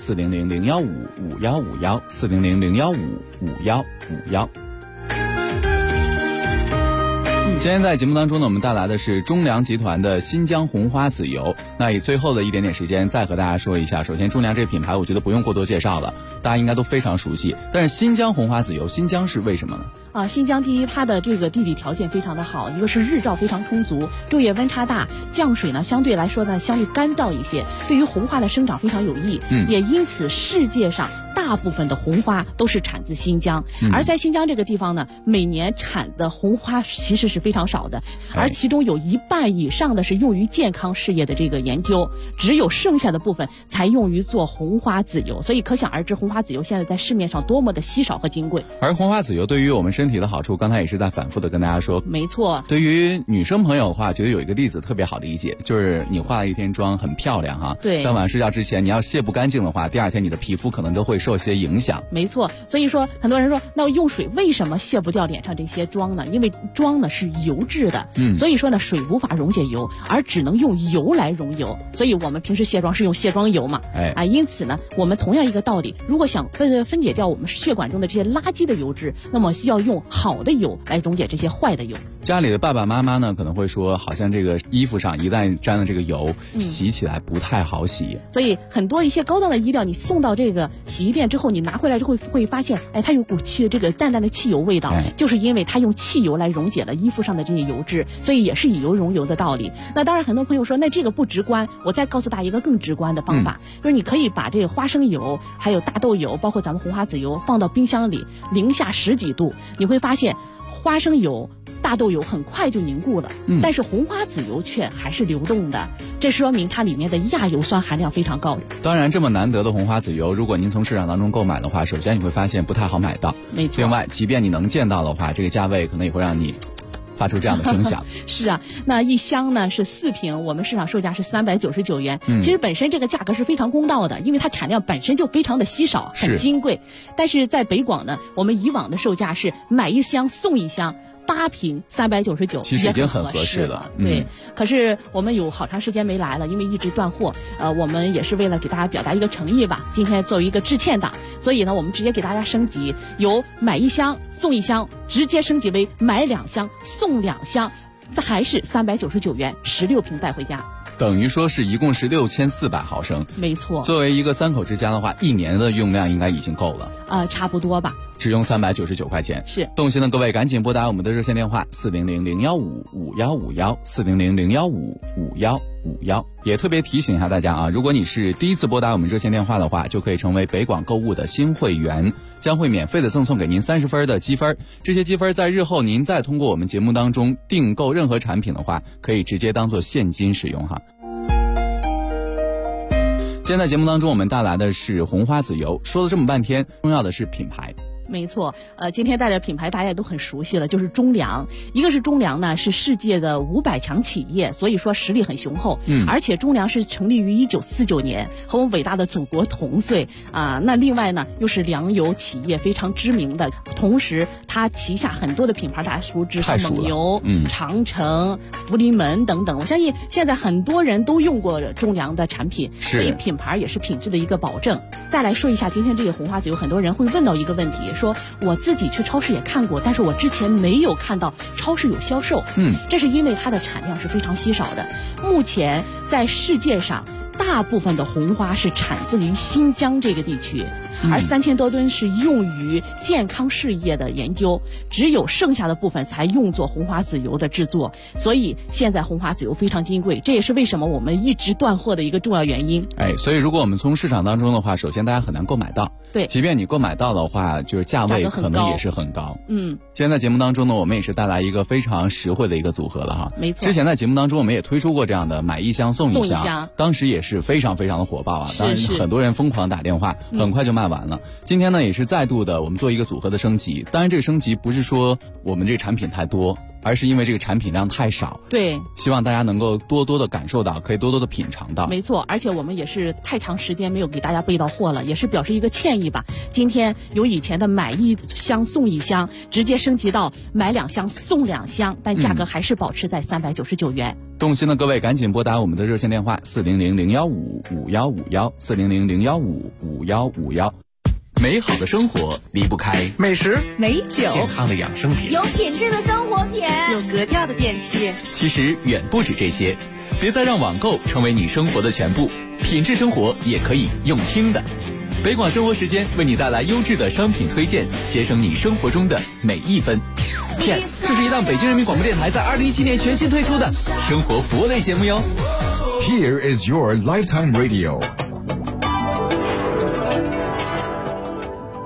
400-015-5151，400-015-5151。今天在节目当中呢，我们带来的是中粮集团的新疆红花籽油。那以最后的一点点时间再和大家说一下，首先中粮这个品牌我觉得不用过多介绍了，大家应该都非常熟悉。但是新疆红花籽油，新疆是为什么呢？ 新疆第一，它的这个地理条件非常的好，一个是日照非常充足，昼夜温差大，降水呢相对干燥一些，对于红花的生长非常有益。也因此世界上大大部分的红花都是产自新疆，而在新疆这个地方呢，每年产的红花其实是非常少的，而其中有1半以上的是用于健康事业的这个研究，只有剩下的部分才用于做红花籽油，所以可想而知红花籽油现在在市面上多么的稀少和金贵。 而红花籽油对于我们身体的好处，刚才也是在反复的跟大家说。 没错， 对于女生朋友的话，觉得有一个例子特别好理解，就是你化了一天妆很漂亮哈， 对， 但晚上睡觉之前你要卸不干净的话，第二天你的皮肤可能都会受些影响。 没错，所以说很多人说，那用水为什么卸不掉脸上这些妆呢？因为妆呢是油质的，所以说呢水无法溶解油，而只能用油来溶油，所以我们平时卸妆是用卸妆油嘛，因此呢我们同样一个道理，如果想分解掉我们血管中的这些垃圾的油脂，那么需要用好的油来溶解这些坏的油。 家里的爸爸妈妈呢可能会说，好像这个衣服上一旦沾了这个油，洗起来不太好洗， 所以很多一些高档的衣料你送到这个洗衣店之后，你拿回来之后会发现，它有股这个淡淡的汽油味道，就是因为它用汽油来溶解了衣服上的这些油脂，所以也是以油溶油的道理。那当然很多朋友说，那这个不直观，我再告诉大家一个更直观的方法，就是你可以把这个花生油还有大豆油包括咱们红花籽油放到冰箱里零下10几度，你会发现花生油大豆油很快就凝固了，但是红花籽油却还是流动的，这说明它里面的亚油酸含量非常高。 当然这么难得的红花籽油，如果您从市场当中购买的话，首先你会发现不太好买到， 没错。 另外即便你能见到的话，这个价位可能也会让你发出这样的声响。 是啊，那一箱呢是4瓶，我们市场售价是399元。其实本身这个价格是非常公道的，因为它产量本身就非常的稀少，很金贵。但是在北广呢，我们以往的售价是买1箱送1箱。8瓶399， 其实已经很合适了。 对，可是我们有好长时间没来了，因为一直断货。我们也是为了给大家表达一个诚意吧，今天作为一个致歉档，所以呢，我们直接给大家升级，由买1箱送1箱，直接升级为买2箱送2箱，这还是399元，16瓶带回家。 等于说是一共是6400毫升， 没错。 作为一个3口之家的话，1年的用量应该已经够了。 差不多吧。 只用399块钱。 是。 动心的各位赶紧拨打我们的热线电话400-015-5151，400-015-5151。也特别提醒一下大家啊，如果你是第一次拨打我们热线电话的话，就可以成为北广购物的新会员，将会免费的赠送给您30分的积分。这些积分在日后您再通过我们节目当中订购任何产品的话，可以直接当做现金使用哈。今天在节目当中我们带来的是红花籽油，说了这么半天，重要的是品牌。 没错，今天带来的品牌大家也都很熟悉了，就是中粮。一个是中粮呢是世界的500强企业，所以说实力很雄厚。而且中粮是成立于1949年，和我们伟大的祖国同岁啊。那另外呢又是粮油企业非常知名的，同时它旗下很多的品牌大家熟知，像蒙牛、长城、福临门等等。我相信现在很多人都用过中粮的产品，所以品牌也是品质的一个保证。再来说一下今天这个红花籽油，很多人会问到一个问题，说我自己去超市也看过，但是我之前没有看到超市有销售。这是因为它的产量是非常稀少的。目前在世界上大部分的红花是产自于新疆这个地区，而3000多吨是用于健康事业的研究，只有剩下的部分才用作红花籽油的制作，所以现在红花籽油非常金贵，这也是为什么我们一直断货的一个重要原因。 所以如果我们从市场当中的话，首先大家很难购买到， 对， 即便你购买到的话，就是价位可能也是很高。今天在节目当中呢，我们也是带来一个非常实惠的一个组合了哈。 没错， 之前在节目当中我们也推出过这样的买1箱送1箱，当时也是非常非常的火爆啊，当然很多人疯狂打电话，很快就卖完了。今天呢也是再度的我们做一个组合的升级，当然这个升级不是说我们这个产品太多，而是因为这个产品量太少。 对， 希望大家能够多多的感受到，可以多多的品尝到。 没错，而且我们也是太长时间没有给大家备到货了，也是表示一个歉意吧。今天由以前的买1箱送1箱，直接升级到买2箱送2箱，但价格还是保持在399元。 动心的各位赶紧拨打我们的热线电话400-015-5151，400-015-5151。美好的生活离不开美食、 美酒、 健康的养生品、 有品质的生活品、 有格调的电器。 其实远不止这些，别再让网购成为你生活的全部，品质生活也可以用听的。北广生活时间为你带来优质的商品推荐，节省你生活中的每一分。片，这是一档北京人民广播电台在2017年全新推出的生活服务类节目哟。 Here is your lifetime radio.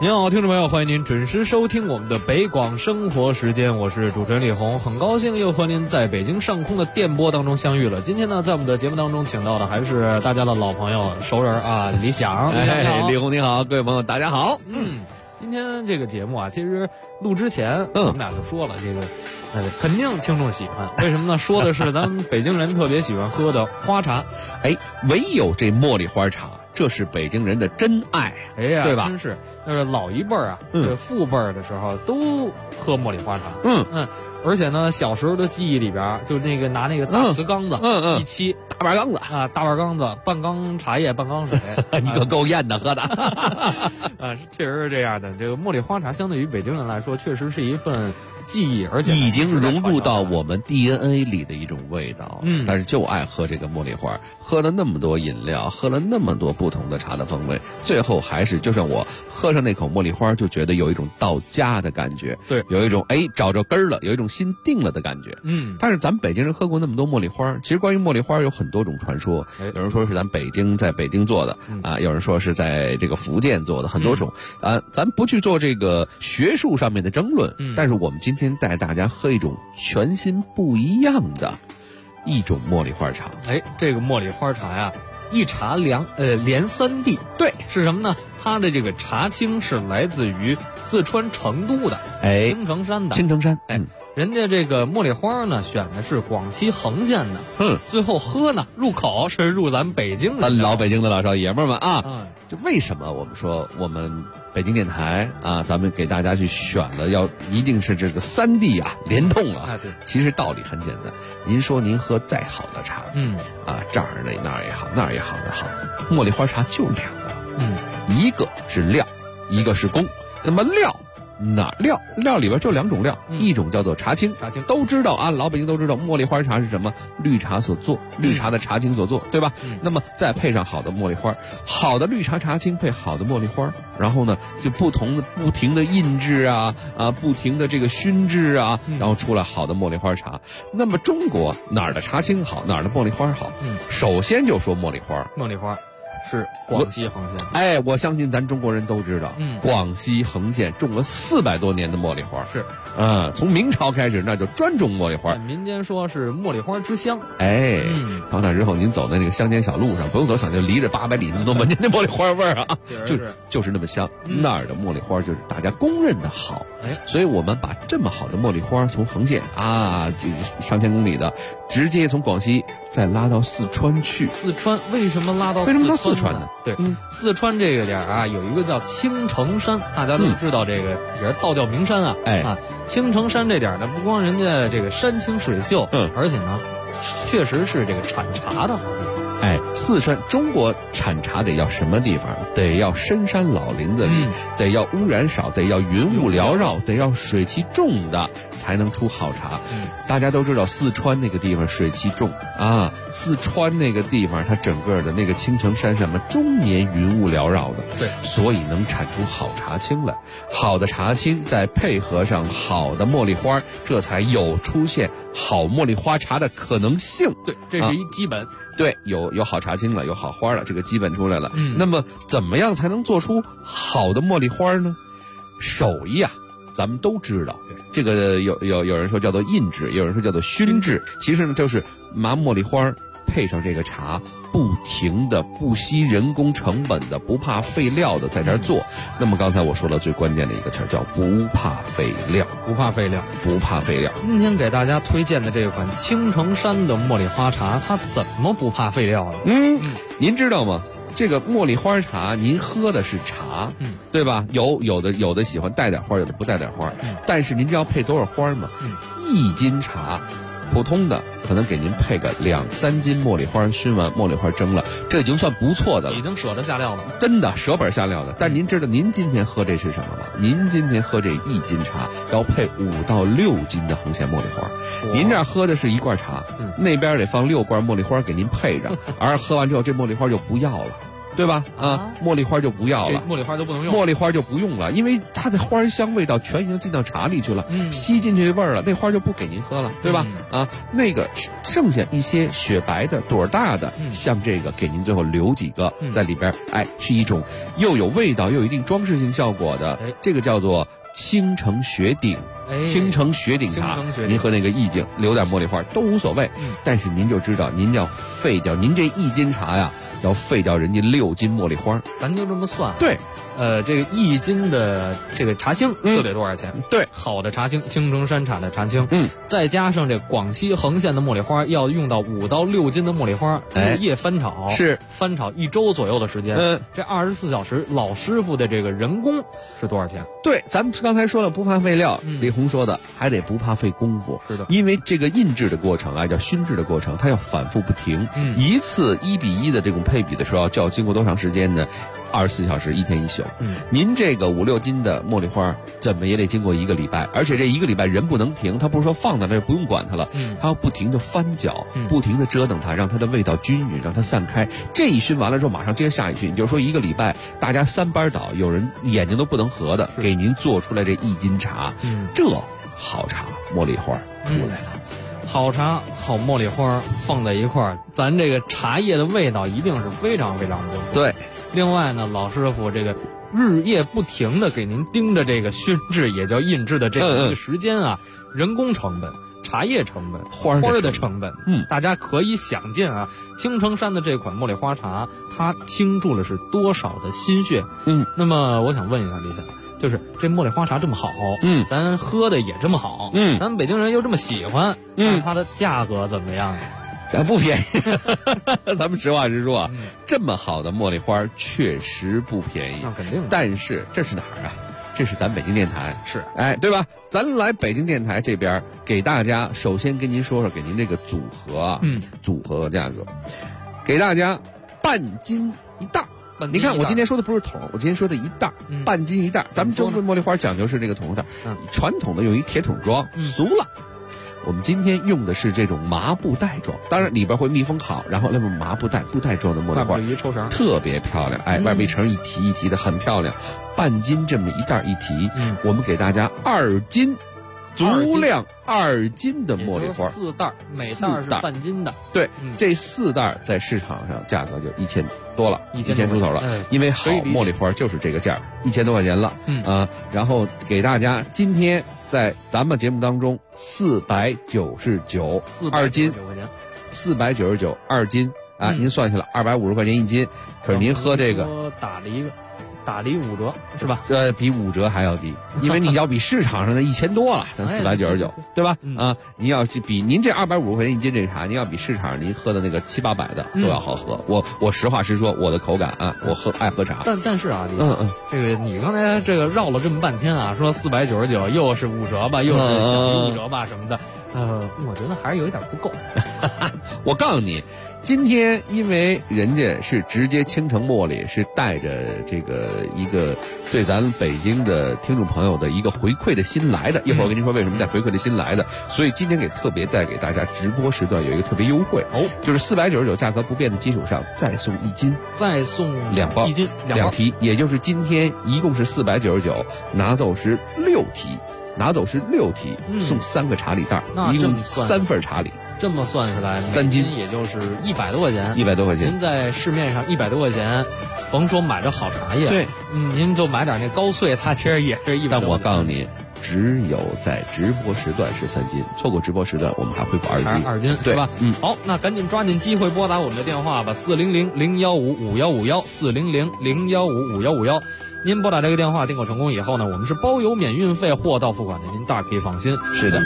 您好，听众朋友，欢迎您准时收听我们的北广生活时间，我是主持人李红，很高兴又和您在北京上空的电波当中相遇了。今天呢，在我们的节目当中请到的还是大家的老朋友、熟人啊，李想。 李红你好，各位朋友大家好。 今天这个节目啊，其实录之前我们俩就说了，这个肯定听众喜欢。为什么呢？说的是咱们北京人特别喜欢喝的花茶。 唯有这茉莉花茶，这是北京人的真爱。对吧？ 真是。老一辈儿啊，父辈儿的时候都喝茉莉花茶。而且呢，小时候的记忆里边，就那个拿那个大瓷缸子，一沏大碗缸子啊，大碗缸子，半缸茶叶，半缸水， 你可够艳的喝的。 确实是这样的。这个茉莉花茶相对于北京人来说，确实是一份记忆，而且已经融入到我们 DNA 里的一种味道。但是就爱喝这个茉莉花，喝了那么多饮料，喝了那么多不同的茶的风味，最后还是就像我喝上那口茉莉花，就觉得有一种到家的感觉。 对， 有一种找着根儿了，有一种心定了的感觉。但是咱们北京人喝过那么多茉莉花，其实关于茉莉花有很多种传说。有人说是咱在北京做的啊，有人说是在这个福建做的，很多种啊。咱不去做这个学术上面的争论，但是我们今天带大家喝一种全新不一样的一种茉莉花茶。 这个茉莉花茶呀，一茶连三地。对，是什么呢？它的这个茶青是来自于四川成都的青城山的。 青城山， 人家这个茉莉花呢，选的是广西横县的。最后喝呢，入口是入咱北京的， 咱老北京的老少爷们们啊。就为什么我们说我们北京电台啊，咱们给大家去选的要一定是这个三地啊联动啊。 对， 其实道理很简单。您说您喝再好的茶，这儿那儿也好，那儿也好的好，茉莉花茶就两个，一个是料，一个是工。那么料里边就两种料，一种叫做茶青，都知道啊，老北京都知道，茉莉花茶是什么？绿茶所做，绿茶的茶青所做，对吧？那么再配上好的茉莉花，好的绿茶茶青配好的茉莉花，然后呢，就不停的印制啊，不停的这个熏制啊，然后出来好的茉莉花茶。那么中国哪儿的茶青好，哪儿的茉莉花好？首先就说茉莉花。 是广西横县。 我相信咱中国人都知道，广西横县种了400多年的茉莉花。 是， 从明朝开始那就专种茉莉花。 民间说是茉莉花之乡。 到那之后您走在那个乡间小路上，不用走小，就离着800里那么闻见那茉莉花味儿啊，就是那么香。那儿的茉莉花就是大家公认的好。所以我们把这么好的茉莉花从横县啊，这上千公里的，直接从广西再拉到四川去。 四川为什么拉到四川呢？对，四川这个点啊，有一个叫青城山，大家都知道这个也是道教名山啊。青城山这点呢，不光人家这个山清水秀，而且呢，确实是这个产茶的好地方。 四川中国产茶得要什么地方？得要深山老林子里，得要污染少，得要云雾缭绕，得要水汽重的才能出好茶。大家都知道四川那个地方水汽重啊，四川那个地方它整个的那个青城山上面终年云雾缭绕的， 对， 所以能产出好茶青来。好的茶青再配合上好的茉莉花，这才有出现好茉莉花茶的可能性。 对，这是一基本。 对，有好茶青了，有好花了，这个基本出来了。那么怎么样才能做出好的茉莉花呢？手艺啊，咱们都知道，这个有人说叫做印制，有人说叫做熏制。其实呢，就是拿茉莉花配上这个茶，不停的不惜人工成本的，不怕废料的在这儿做。那么刚才我说了最关键的一个词儿，叫不怕废料。 不怕废料， 不怕废料。 今天给大家推荐的这款青城山的茉莉花茶，它怎么不怕废料呢？ 您知道吗？这个茉莉花茶，您喝的是茶，对吧？有的喜欢带点花，有的不带点花。但是您知道配多少花吗？1斤茶，普通的可能给您配个2、3斤茉莉花，熏完茉莉花蒸了，这已经算不错的了， 已经舍得下料了， 真的舍本下料的。但您知道您今天喝这是什么吗？您今天喝这1斤茶要配5到6斤的横线茉莉花。您这儿喝的是1罐茶，那边得放6罐茉莉花给您配着，而喝完之后这茉莉花就不要了。 对吧？茉莉花就不要了， 茉莉花就不能用， 茉莉花就不用了，因为它的花香味道全已经进到茶里去了，吸进去的味儿了，那花就不给您喝了，对吧？那个剩下一些雪白的朵大的，像这个给您最后留几个在里边，是一种又有味道又有一定装饰性效果的，这个叫做青城雪顶。青城雪顶茶，您喝那个意境留点茉莉花都无所谓，但是您就知道您要废掉您这1斤茶呀，要废掉人家6斤茉莉花， 咱就这么算。 对， 这个1斤的这个茶青就得多少钱？ 对， 好的茶青，青城山产的茶青，再加上这广西横县的茉莉花，要用到5到6斤的茉莉花，日夜翻炒， 是翻炒1周左右的时间。这24小时老师傅的这个人工是多少钱？ 对，咱们刚才说了不怕费料，李红说的还得不怕费功夫， 是的， 因为这个印制的过程叫熏制的过程，它要反复不停，一次1比1的这种配比的时候，就要经过多长时间呢？24小时1天1宿。您这个5、6斤的茉莉花，怎么也得经过1个礼拜，而且这1个礼拜人不能停，它不是说放在那儿不用管它了，它要不停的翻搅，不停的折腾它，让它的味道均匀，让它散开。这一熏完了之后，马上接着下一熏，也就是说1个礼拜，大家3班倒，有人眼睛都不能合的，给您做出来这1斤茶，这好茶茉莉花出来了。 好茶好茉莉花放在一块儿，咱这个茶叶的味道一定是非常非常不错。 对， 另外呢，老师傅这个日夜不停的给您盯着这个熏制，也叫印制的这个时间啊，人工成本、茶叶成本、花的成本，大家可以想见啊，青城山的这款茉莉花茶，它倾注了是多少的心血。那么我想问一下李想，就是这茉莉花茶这么好，咱喝的也这么好，咱们北京人又这么喜欢，它的价格怎么样？ 不便宜，咱们实话实说啊，这么好的茉莉花确实不便宜， 那肯定。 但是这是哪儿啊？这是咱北京电台， 是对吧？咱来北京电台这边给大家首先跟您说说，给您这个组合啊，组合价格，给大家半斤一袋。你看，我今天说的不是桶，我今天说的一袋，半斤一袋。咱们中国茉莉花讲究是这个桶袋，传统的用一铁桶装，俗了。我们今天用的是这种麻布袋装，当然里边会密封好，然后那么麻布袋装的茉莉花， 一抽绳特别漂亮，外边一层一提一提的很漂亮，半斤这么一袋一提，我们给大家2斤。足量2斤的茉莉花 ，4袋，每袋是半斤的。 对，这4袋在市场上价格就1000多了，1000出头了。因为好茉莉花就是这个价，1000多块钱了。然后给大家今天在咱们节目当中499， 2斤，499 2斤啊，您算下来250块钱1斤，可是您喝这个打离5折是吧？ 比5折还要低，因为你要比市场上的1000多了，咱499，对吧？您要比您这250块钱1斤这茶，您要比市场上您喝的那个700、800的都要好喝。我实话实说，我的口感啊，我爱喝茶。 但是啊，这个你刚才这个绕了这么半天啊，说499又是5折吧，又是小于5折吧什么的，我觉得还是有一点不够。 我告诉你。今天因为人家是直接青城茉莉，是带着这个一个对咱北京的听众朋友的一个回馈的心来的，一会儿我跟您说为什么带回馈的心来的，所以今天特别带给大家直播时段有一个特别优惠就是499价格不变的基础上再送1斤， 再送 2包 1斤 2提，也就是今天一共是499，拿走是6提，送3个茶礼袋，一共3份茶礼。 这么算下来 ，3斤也就是100多块钱。 100多块钱， 您在市面上100多块钱，甭说买着好茶叶， 对， 您就买点那高碎，它其实也是100多块钱。 但我告诉你，只有在直播时段是3斤，错过直播时段我们还会补2斤， 对吧？好，那赶紧抓紧机会拨打我们的电话吧，400-015-5151，400-015-5151。您拨打这个电话订购成功以后呢，我们是包邮免运费，货到付款的，您大可以放心。 是的。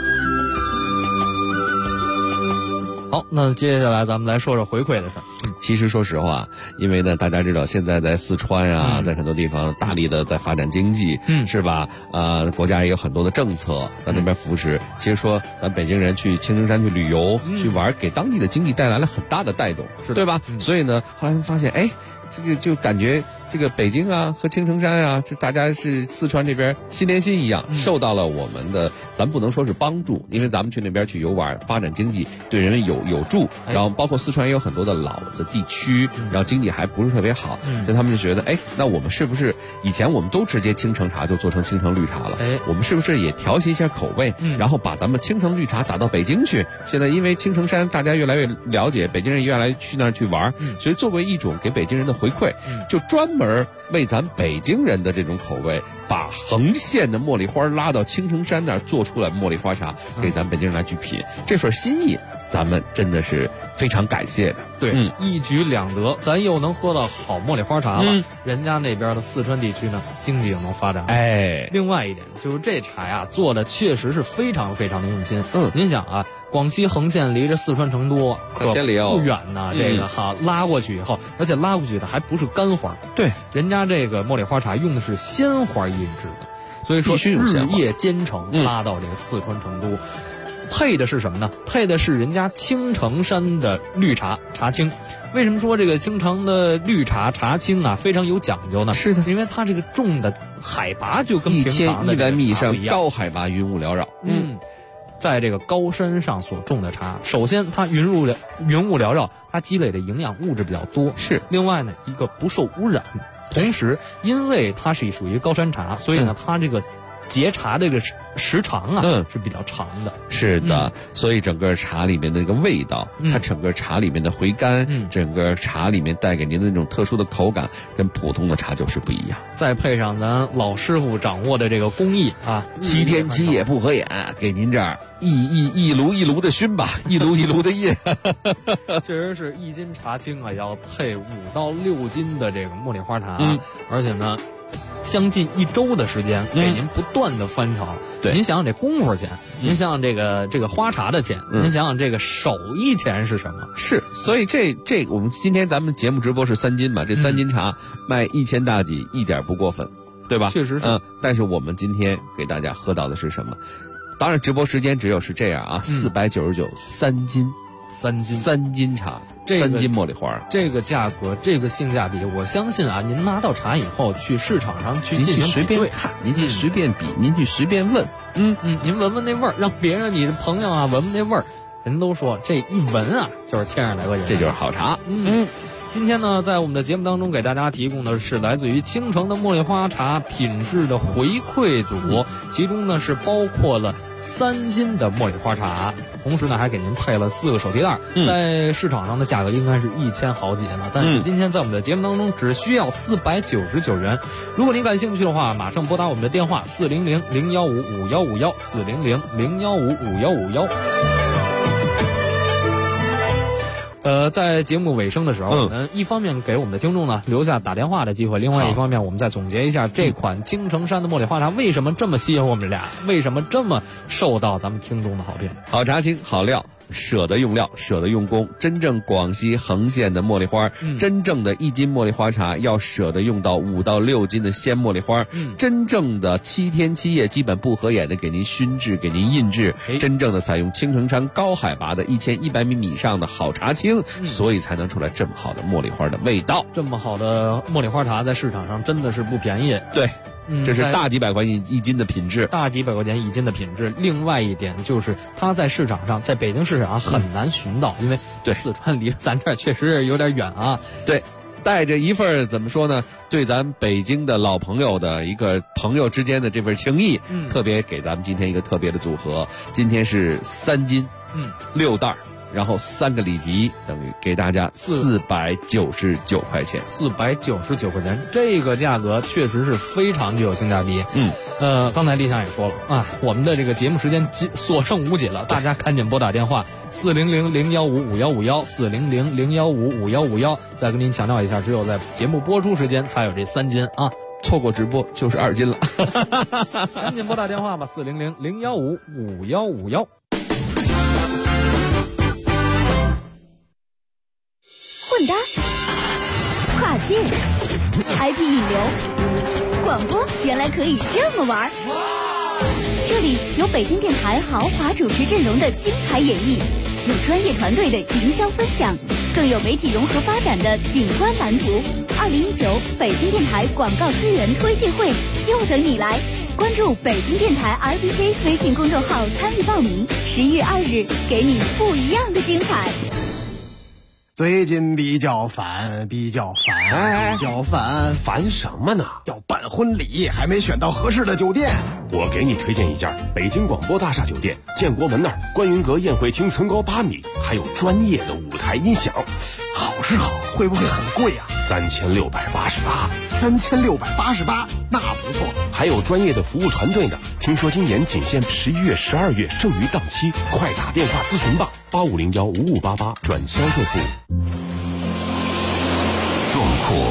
好，那接下来咱们来说说回馈的事儿。 其实说实话，因为呢，大家知道现在在四川啊，在很多地方大力的在发展经济，是吧？国家也有很多的政策在那边扶持。其实说咱北京人去青城山去旅游、去玩，给当地的经济带来了很大的带动，对吧？所以呢，后来发现，这个就感觉这个北京啊和青城山啊，这大家是四川这边心连心一样，受到了我们的，咱不能说是帮助，因为咱们去那边去游玩，发展经济，对人有助。然后包括四川也有很多的老的地区，然后经济还不是特别好，所以他们就觉得，那我们是不是以前我们都直接青城茶就做成青城绿茶了？我们是不是也调节一下口味，然后把咱们青城绿茶打到北京去？现在因为青城山大家越来越了解，北京人越来越去那儿去玩，所以作为一种给北京人的回馈，就专门为咱北京人的这种口味，把横线的茉莉花拉到青城山那儿做出来茉莉花茶，给咱北京人来去品，这份心意咱们真的是非常感谢的。 对，一举两得，咱又能喝到好茉莉花茶了，人家那边的四川地区呢，经济又能发展。另外一点就是这茶呀做的确实是非常非常的用心。您想啊，广西横线离着四川成都可不远呢，这个拉过去以后，而且拉过去的还不是干花， 对， 人家这个茉莉花茶用的是鲜花印制的，所以说日夜兼程拉到这个四川成都。配的是什么呢？配的是人家青城山的绿茶茶青。为什么说这个青城的绿茶茶青啊非常有讲究呢？ 是的， 因为它这个种的海拔就跟平常的 1100米以上高海拔云雾缭绕。 在这个高山上所种的茶，首先它云雾缭绕，它积累的营养物质比较多。 是， 另外呢，一个不受污染，同时因为它是属于高山茶，所以呢，它这个结茶这个时长啊，是比较长的。 是的，所以整个茶里面的那个味道，它整个茶里面的回甘，整个茶里面带给您的那种特殊的口感，跟普通的茶就是不一样。 再配上咱老师傅掌握的这个工艺啊 ，7天7夜不合眼，给您这儿一炉一炉的熏吧，一炉一炉的印。 确实是1斤茶青啊，要配5到6斤的这个茉莉花茶，而且呢，将近1周的时间给您不断的翻炒。 对， 您想想这功夫钱，您想想这个花茶的钱，您想想这个手艺钱是什么？ 是，所以这我们今天咱们节目直播是3斤嘛，这3斤茶卖1000大几，一点不过分，对吧？ 确实是。 但是我们今天给大家喝到的是什么？当然直播时间只有是这样啊，499 3斤茶。3斤茉莉花， 这个价格，这个性价比，我相信啊，您拿到茶以后去市场上去进行随便看，您去随便比，您去随便问， 您闻闻那味儿，让别人你的朋友啊闻闻那味儿，人都说这一闻啊就是1000来块钱， 这就是好茶。 今天呢，在我们的节目当中给大家提供的是来自于青城的茉莉花茶品质的回馈组，其中呢是包括了3斤的茉莉花茶，同时呢还给您配了4个手提袋，在市场上的价格应该是1000好几了，但是今天在我们的节目当中只需要499元。如果您感兴趣的话，马上拨打我们的电话400-015-5151，400-015-5151。在节目尾声的时候，我们一方面给我们的听众呢留下打电话的机会，另外一方面我们再总结一下这款青城山的茉莉花茶为什么这么吸引我们俩，为什么这么受到咱们听众的好评。 好茶青，好料，舍得用料，舍得用工，真正广西横线的茉莉花，真正的1斤茉莉花茶要舍得用到5到6斤的鲜茉莉花，真正的7天7夜基本不合眼的给您熏制，给您印制，真正的采用青城山高海拔的1100米以上的好茶青，所以才能出来这么好的茉莉花的味道。 这么好的茉莉花茶在市场上真的是不便宜。 对。这是大几百块钱1斤的品质， 大几百块钱1斤的品质。另外一点就是它在市场上，在北京市场上很难寻到，因为四川离咱这儿确实有点远啊。 对，带着一份怎么说呢，对咱北京的老朋友的一个朋友之间的这份情谊，特别给咱们今天一个特别的组合。今天是3斤，6袋。然后3个里皮，等于给大家499块钱 ，499块钱，这个价格确实是非常具有性价比。刚才丽香也说了啊，我们的这个节目时间所剩无几了，大家赶紧拨打电话400-015-5151，400-015-5151。再跟您强调一下，只有在节目播出时间才有这3斤啊， 错过直播就是2斤了。 赶紧拨打电话吧，400-015-5151。 混搭、跨界、IP 引流、广播，原来可以这么玩。这里有北京电台豪华主持阵容的精彩演绎，有专业团队的营销分享，更有媒体融合发展的景观蓝图。 2019北京电台广告资源推介会就等你来！关注北京电台 RBC 微信公众号参与报名，11月2日给你不一样的精彩。 最近比较烦， 烦什么呢？ 要办婚礼，还没选到合适的酒店。 我给你推荐一家北京广播大厦酒店，建国门那儿观云阁宴会厅层高8米，还有专业的舞台音响。 好是好，会不会很贵啊 ？3688， 3688，那不错。 还有专业的服务团队呢。听说今年仅限11月、12月剩余档期，快打电话咨询吧，85015588转销售部。